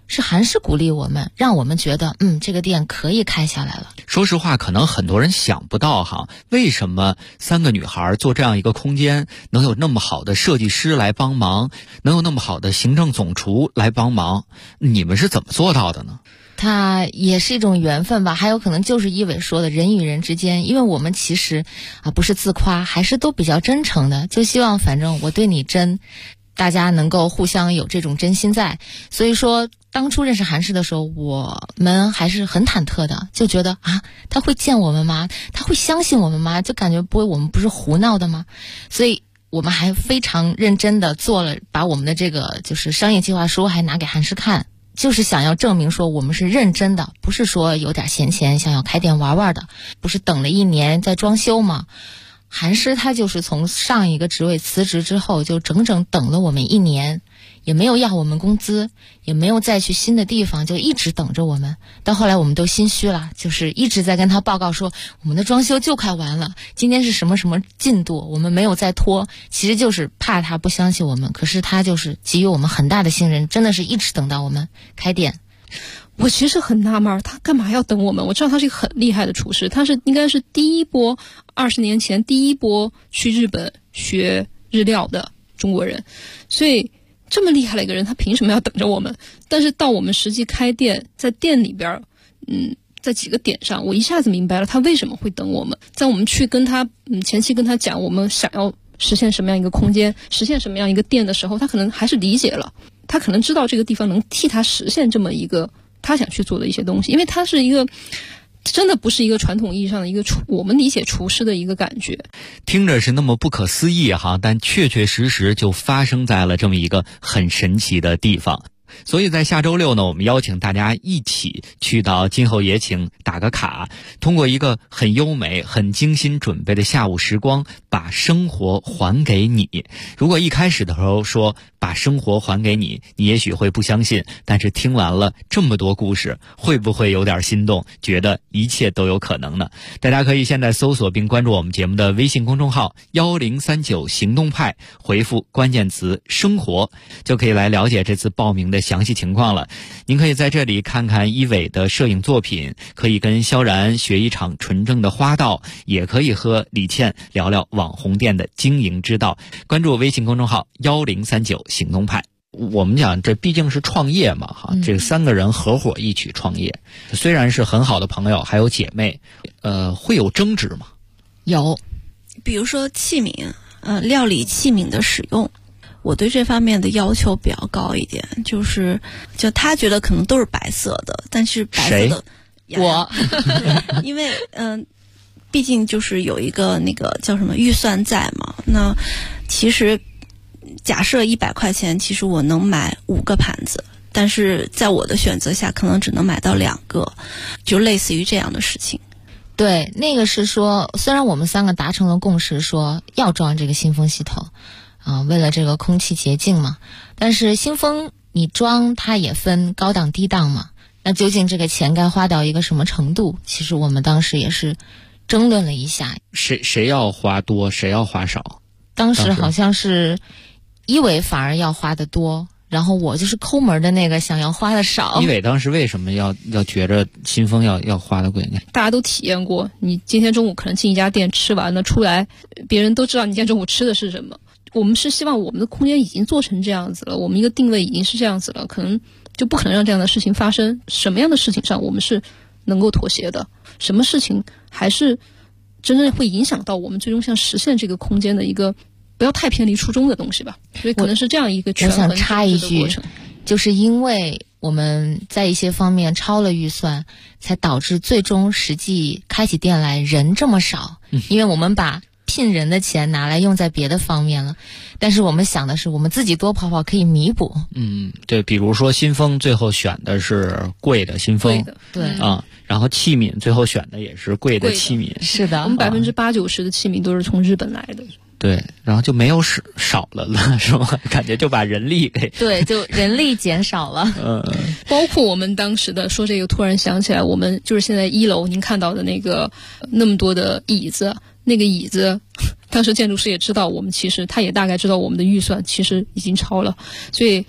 是韩氏鼓励我们，让我们觉得这个店可以开下来了。 说实话，可能很多人想不到哈，为什么3个女孩做这样一个空间，能有那么好的设计师来帮忙，能有那么好的行政总厨来帮忙，你们是怎么做到的呢？ 它也是一种缘分吧，还有可能就是一伟说的人与人之间，因为我们其实不是自夸，还是都比较真诚的，就希望反正我对你真，大家能够互相有这种真心在。所以说当初认识韩氏的时候，我们还是很忐忑的，就觉得他会见我们吗？他会相信我们吗？就感觉我们不是胡闹的吗？所以我们还非常认真的做了，把我们的这个就是商业计划书还拿给韩氏看，就是想要证明说我们是认真的，不是说有点闲钱想要开店玩玩的。不是等了1年在装修吗？韩氏他就是从上一个职位辞职之后，就整整等了我们1年，也没有要我们工资，也没有再去新的地方，就一直等着我们。到后来我们都心虚了，就是一直在跟他报告说我们的装修就快完了，今天是什么什么进度，我们没有再拖，其实就是怕他不相信我们，可是他就是给予我们很大的信任，真的是一直等到我们开店。 我其实很纳闷，他干嘛要等我们？我知道他是一个很厉害的厨师，他是应该是第一波20年前第一波去日本学日料的中国人，所以这么厉害的一个人，他凭什么要等着我们？但是到我们实际开店，在店里边，在几个点上，我一下子明白了他为什么会等我们。在我们去跟他前期跟他讲我们想要实现什么样一个空间，实现什么样一个店的时候，他可能还是理解了，他可能知道这个地方能替他实现这么一个他想去做的一些东西，因为他是一个真的不是一个传统意义上的一个我们理解厨师的一个感觉。 听着是那么不可思议哈，但确确实实就发生在了这么一个很神奇的地方。所以在下周6呢，我们邀请大家一起去到今后也请打个卡，通过一个很优美很精心准备的下午时光，把生活还给你。如果一开始的时候说把生活还给你，你也许会不相信，但是听完了这么多故事，会不会有点心动，觉得一切都有可能呢？大家可以现在搜索并关注我们节目的微信公众号1039行动派，回复关键词生活，就可以来了解这次报名的详细情况了。您可以在这里看看一伟的摄影作品，可以跟萧然学一场纯正的花道，也可以和李倩聊聊网红店的经营之道。关注微信公众号1039行动派。我们讲这毕竟是创业嘛哈，这3个人合伙一起创业，虽然是很好的朋友还有姐妹，会有争执吗？ 有，比如说器皿，料理器皿的使用，我对这方面的要求比较高一点，就他觉得可能都是白色的，但是白色的我因为毕竟就是有一个那个叫什么预算在嘛，那其实假设100块钱，其实我能买5个盘子，但是在我的选择下可能只能买到2个，就类似于这样的事情。 对，那个是说虽然我们3个达成了共识说要装这个新风系统为了这个空气洁净嘛，但是新风你装它也分高档低档嘛，那究竟这个钱该花到一个什么程度，其实我们当时也是争论了一下， 谁要花多谁要花少。 当时好像是一伟反而要花的多，然后我就是抠门的那个想要花的少。 一伟当时为什么要觉着新风要花的贵呢？ 大家都体验过，你今天中午可能进一家店吃完了出来，别人都知道你今天中午吃的是什么。我们是希望我们的空间已经做成这样子了，我们一个定位已经是这样子了，可能就不可能让这样的事情发生。什么样的事情上我们是能够妥协的，什么事情还是真正会影响到我们最终想实现这个空间的一个不要太偏离初衷的东西吧。所以可能是这样一个权衡的过程。 我想插一句，就是因为我们在一些方面超了预算，才导致最终实际开起店来人这么少，因为我们把聘人的钱拿来用在别的方面了，但是我们想的是我们自己多跑跑可以弥补。 对，比如说新风最后选的是贵的新风， 对然后器皿最后选的也是贵的器皿， 是的， 我们80%-90%的器皿都是从日本来的。 对，然后就没有少了是吧？感觉就把人力给对，就人力减少了。 包括我们当时的说这个，突然想起来，我们就是现在1楼您看到的那个那么多的椅子，那个椅子，当时建筑师也知道，我们其实他也大概知道我们的预算其实已经超了，所以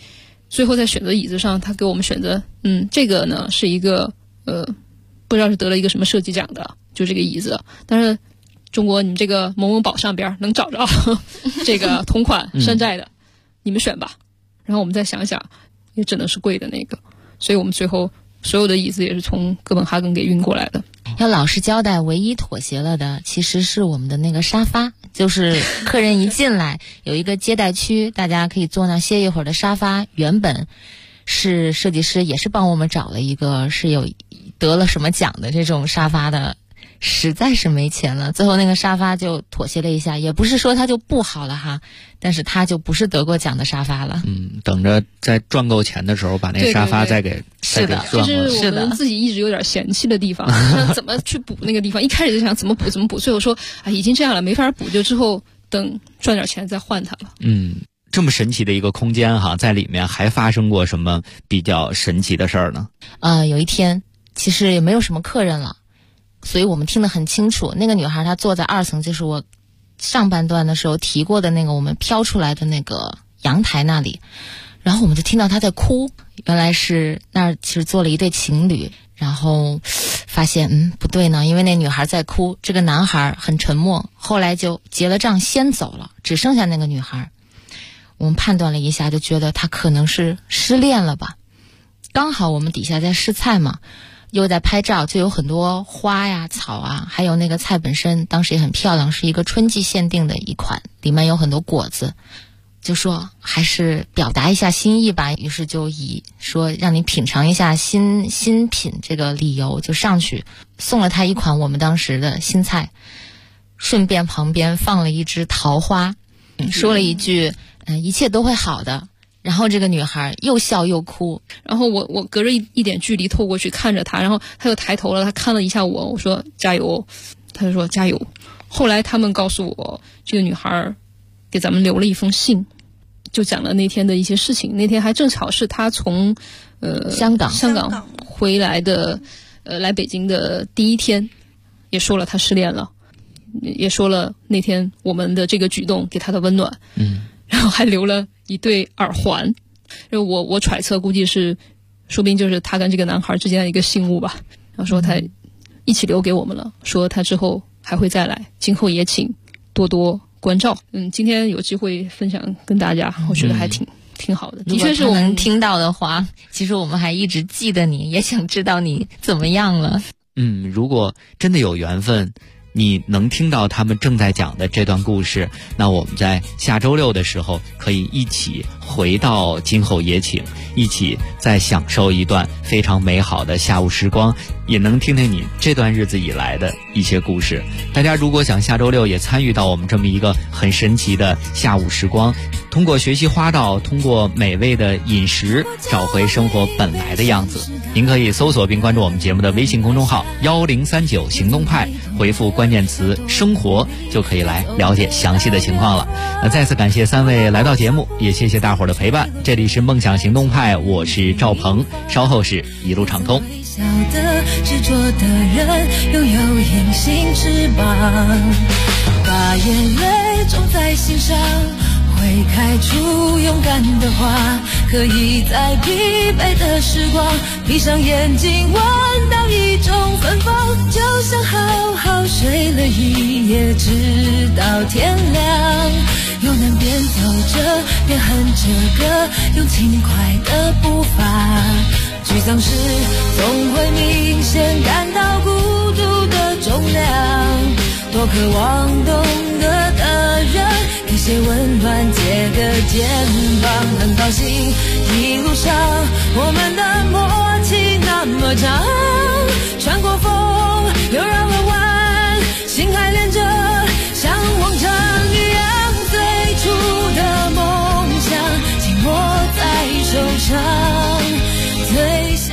最后在选择椅子上，他给我们选择，这个呢是一个不知道是得了一个什么设计奖的，就这个椅子，但是中国你们这个某某宝上边能找着这个同款山寨的，你们选吧。然后我们再想想，也只能是贵的那个，所以我们最后所有的椅子也是从哥本哈根给运过来的。 要老实交代，唯一妥协了的其实是我们的那个沙发，就是客人一进来有一个接待区，大家可以坐那歇一会儿的沙发，原本是设计师也是帮我们找了一个是有得了什么奖的这种沙发的，实在是没钱了，最后那个沙发就妥协了一下，也不是说它就不好了哈，但是它就不是得过奖的沙发了。 等着在赚够钱的时候把那沙发再给是的，其实我们自己一直有点嫌弃的地方，怎么去补那个地方？一开始就想怎么补，最后说已经这样了，没法补，就之后等赚点钱再换它了。 这么神奇的一个空间哈，在里面还发生过什么比较神奇的事儿呢？ 有一天其实也没有什么客人了，所以我们听得很清楚，那个女孩她坐在2层，就是我上半段的时候提过的那个我们飘出来的那个阳台那里，然后我们就听到她在哭，原来是那儿其实坐了一对情侣，然后发现不对呢，因为那女孩在哭，这个男孩很沉默，后来就结了账先走了，只剩下那个女孩。我们判断了一下，就觉得她可能是失恋了吧。刚好我们底下在试菜嘛，又在拍照，就有很多花呀草啊，还有那个菜本身当时也很漂亮，是一个春季限定的一款，里面有很多果子，就说还是表达一下心意吧，于是就以说让你品尝一下新品这个理由，就上去送了他一款我们当时的新菜，顺便旁边放了一枝桃花，说了一句一切都会好的。然后这个女孩又笑又哭， 然后我隔着一点距离透过去看着她，然后她又抬头了，她看了一下我说加油，她就说加油。后来他们告诉我，这个女孩给咱们留了一封信，就讲了那天的一些事情。那天还正巧是她从香港回来的，来北京的第一天，也说了她失恋了，也说了那天我们的这个举动给她的温暖。然后还留了一对耳环，我揣测估计是，说不定就是他跟这个男孩之间的一个信物吧。然后说他一起留给我们了，说他之后还会再来，今后也请多多关照。今天有机会分享跟大家，我觉得还挺好的。的确是我们能听到的话，其实我们还一直记得你，也想知道你怎么样了。 如果真的有缘分，你能听到他们正在讲的这段故事，那我们在下周六的时候可以一起回到今后也请，一起再享受一段非常美好的下午时光，也能听听你这段日子以来的一些故事。大家如果想下周六也参与到我们这么一个很神奇的下午时光，通过学习花道，通过美味的饮食，找回生活本来的样子。您可以搜索并关注我们节目的微信公众号1039行动派，回复关键词生活就可以来了解详细的情况了。那再次感谢3位来到节目，也谢谢大伙儿的陪伴。这里是梦想行动派，我是赵鹏，稍后是一路畅通。 小的执着的人拥有隐形翅膀，把眼泪种在心上，会开出勇敢的花，可以在疲惫的时光闭上眼睛闻到一种芬芳，就像好好睡了一夜直到天亮，又能边走着边哼着歌，用轻快的步伐，沮丧时总会明显感到孤独的重量，多渴望懂得的人给些温暖，借个肩膀，很高兴一路上我们的默契那么长，穿过风又绕了弯，心还连着像往常一样，最初的梦想紧握在手上，最想酸奶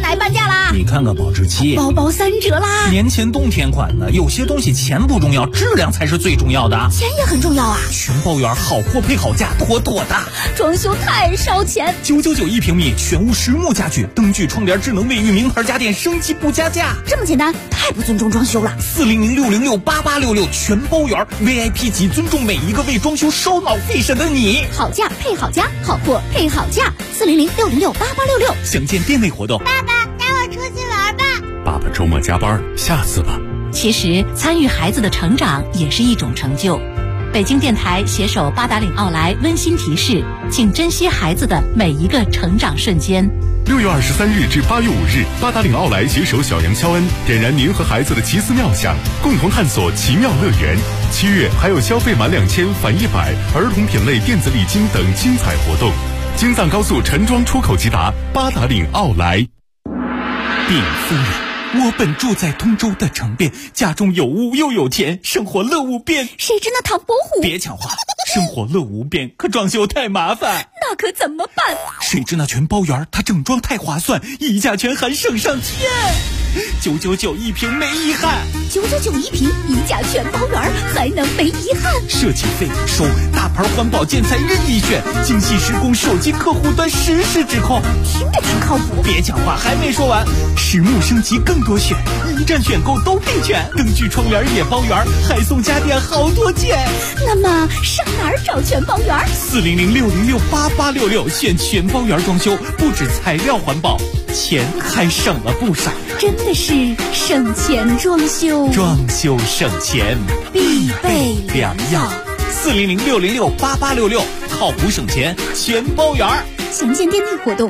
奶半价啦！ 你看看保质期， 包包3折啦！ 年前冬天款的，有些东西钱不重要，质量才是最重要的。 钱也很重要啊！ 全包圆，好货配好价，妥妥的。 装修太烧钱 ，999一平米，全屋实木家具，灯具、窗帘、智能卫浴，名牌家电升级不加价。 这么简单，太不尊重装修了。 40060688866全包圆 ，VIP 级，尊重每一个为装修烧脑费神的你。 好价配好家，好货配好价，40060688866。 详见店内活动。 爸爸带我出去玩吧。 爸爸周末加班，下次吧。 其实参与孩子的成长也是一种成就。北京电台携手八达岭奥莱温馨提示，请珍惜孩子的每一个成长瞬间。 6月23日至8月5日，八达岭奥莱携手小杨肖恩，点燃您和孩子的奇思妙想，共同探索奇妙乐园。7月还有消费满2000返100，儿童品类电子礼金等精彩活动。京藏高速陈庄出口直达八达岭奥莱。 禀夫人，我本住在通州的城边，家中有屋又有田，生活乐无边。 谁知那唐伯虎？ 别抢话，生活乐无边，可装修太麻烦。 那可怎么办？ 谁知那全包圆，它整装太划算，一价全含省上天。999一平没遗憾 ，999一平，一价全包圆，还能没遗憾？ 设计费收，大牌环保建材任意选，精细施工，手机客户端实时指控， 听着挺靠谱。 别讲话，还没说完，实木升级更多选，一站选购都配全，灯具窗帘也包圆，还送家电好多件。 那么上哪儿找全包圆 ？40060688866选全包圆装修，不止材料环保，钱还省了不少。 真的是省钱装修， 装修省钱必备良药。 40060688866，靠谱省钱全包圆。 详见店内活动。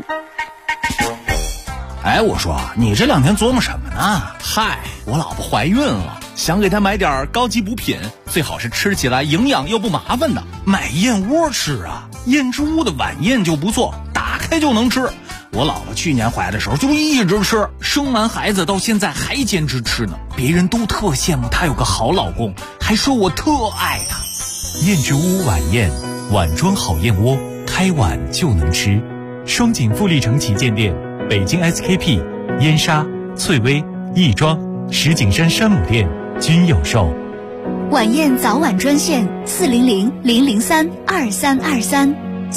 哎，我说你这2天琢磨什么呢？ 嗨，我老婆怀孕了，想给她买点高级补品，最好是吃起来营养又不麻烦的。 买燕窝吃啊，燕之屋的晚宴就不错，打开就能吃。我老婆去年怀的时候就一直吃，生完孩子到现在还坚持吃呢。别人都特羡慕她有个好老公，还说我特爱她。 燕之屋晚宴，碗装好燕窝，开碗就能吃。双井富力城旗舰店，北京 SKP、燕莎、翠微、亦庄、石景山山姆店均有售。 晚宴早晚专线400-003-2323。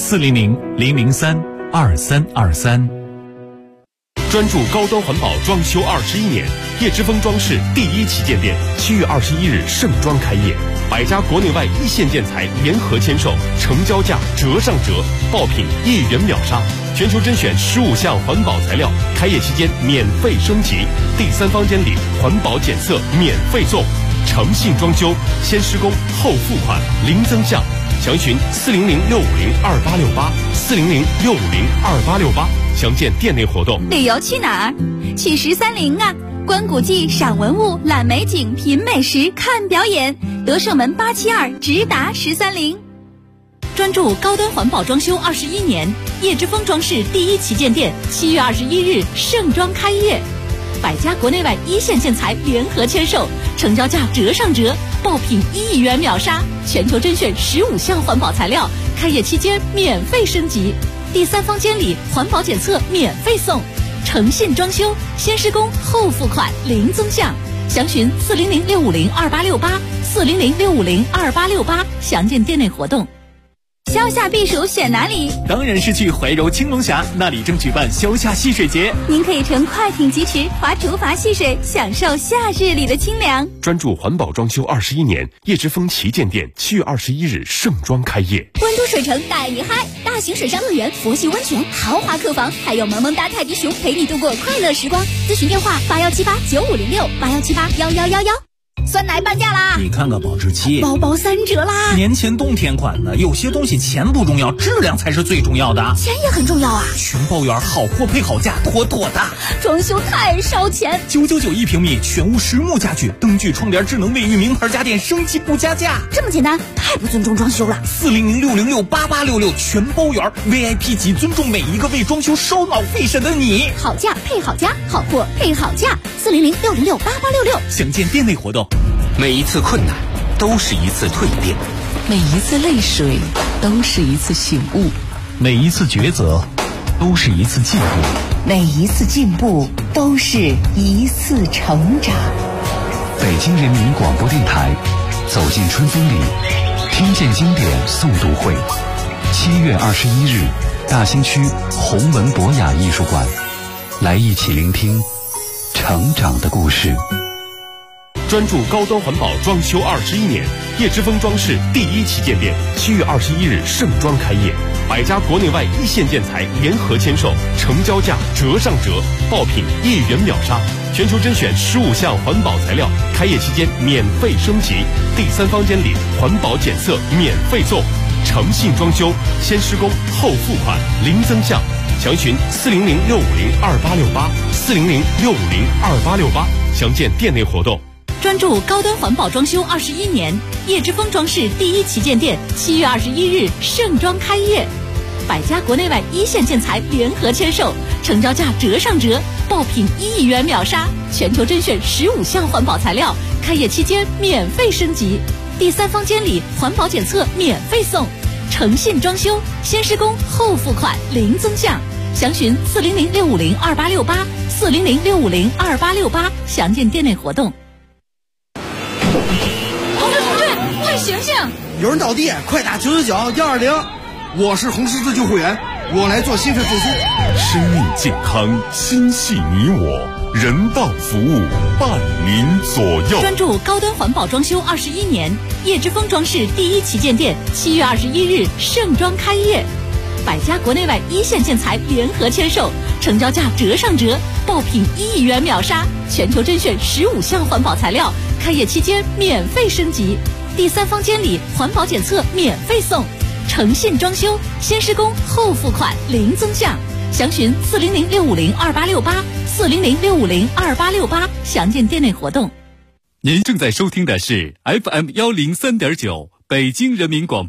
400-003-2323。 专注高端环保装修21年，叶之峰装饰第1旗舰店7月21日盛装开业，100家国内外一线建材联合签售，成交价折上折，爆品1元秒杀，全球甄选15项环保材料，开业期间免费升级，第3方监理环保检测免费送，诚信装修，先施工后付款，零增项。详询400-650-2868，400-650-2868，详见店内活动。 旅游去哪儿？去13陵啊！观古迹、赏文物、览美景、品美食、看表演。德胜门872直达13陵。 专注高端环保装修21年，叶之峰装饰第1旗舰店7月21日盛装开业，100家国内外一线建材联合签售，成交价折上折，爆品1亿元秒杀，全球甄选15项环保材料，开业期间免费升级，第3方监理环保检测免费送，诚信装修，先施工后付款，零增项。详询400-650-2868，400-650-2868，详见店内活动。 消夏避暑选哪里？ 当然是去怀柔青龙峡，那里正举办消夏戏水节， 您可以乘快艇疾驰，划竹筏戏水，享受夏日里的清凉。 专注环保装修21年，叶之峰旗舰店7月21日盛装开业。 温都水城带你嗨，大型水上乐园、佛系温泉、豪华客房，还有萌萌哒泰迪熊陪你度过快乐时光。咨询电话81789506，81781111。酸奶半价啦！ 你看看保质期， 包包3折啦！ 年前冬天款的，有些东西钱不重要，质量才是最重要的。 钱也很重要啊！ 全包圆，好货配好价，妥妥的。 装修太烧钱 ，999一平米，全屋实木家具，灯具、窗帘、智能卫浴，名牌家电升级不加价。 这么简单，太不尊重装修了。 400-650-8866全包圆 ，VIP 级，尊重每一个为装修烧脑费神的你。 好价配好家，好货配好价，400-606-8866， 详见店内活动。 每一次困难都是一次蜕变， 每一次泪水都是一次醒悟， 每一次抉择都是一次进步， 每一次进步都是一次成长。 北京人民广播电台，走进春风里，听见经典诵读会，7月21日，大兴区弘文博雅艺术馆，来一起聆听成长的故事。 专注高端环保装修21年，叶之峰装饰第1旗舰店7月21日盛装开业，100家国内外一线建材联合签售，成交价折上折，爆品1元秒杀，全球甄选15项环保材料，开业期间免费升级，第3方监理环保检测免费送，诚信装修，先施工后付款，零增项，详询400-650-2868，400-650-2868，详见店内活动。 专注高端环保装修21年，叶之峰装饰第1旗舰店7月21日盛装开业，100家国内外一线建材联合签售，成交价折上折，爆品1元秒杀，全球甄选15项环保材料，开业期间免费升级，第3方监理环保检测免费送，诚信装修，先施工后付款，零增项，详询400-650-2868，400-650-2868，详见店内活动。 醒醒！ 有人倒地，快打999-120。我是红十字救护员，我来做心肺复苏。 生命健康，心系你我，人道服务伴您左右。 专注高端环保装修21年，叶之峰装饰第1旗舰店7月21日盛装开业，100家国内外一线建材联合签售，成交价折上折，爆品1元秒杀，全球甄选15项环保材料，开业期间免费升级，第3方监理环保检测免费送，诚信装修，先施工后付款，零增项，详询400-650-2868，400-650-2868，详见店内活动。 您正在收听的是 FM103.9北京人民广播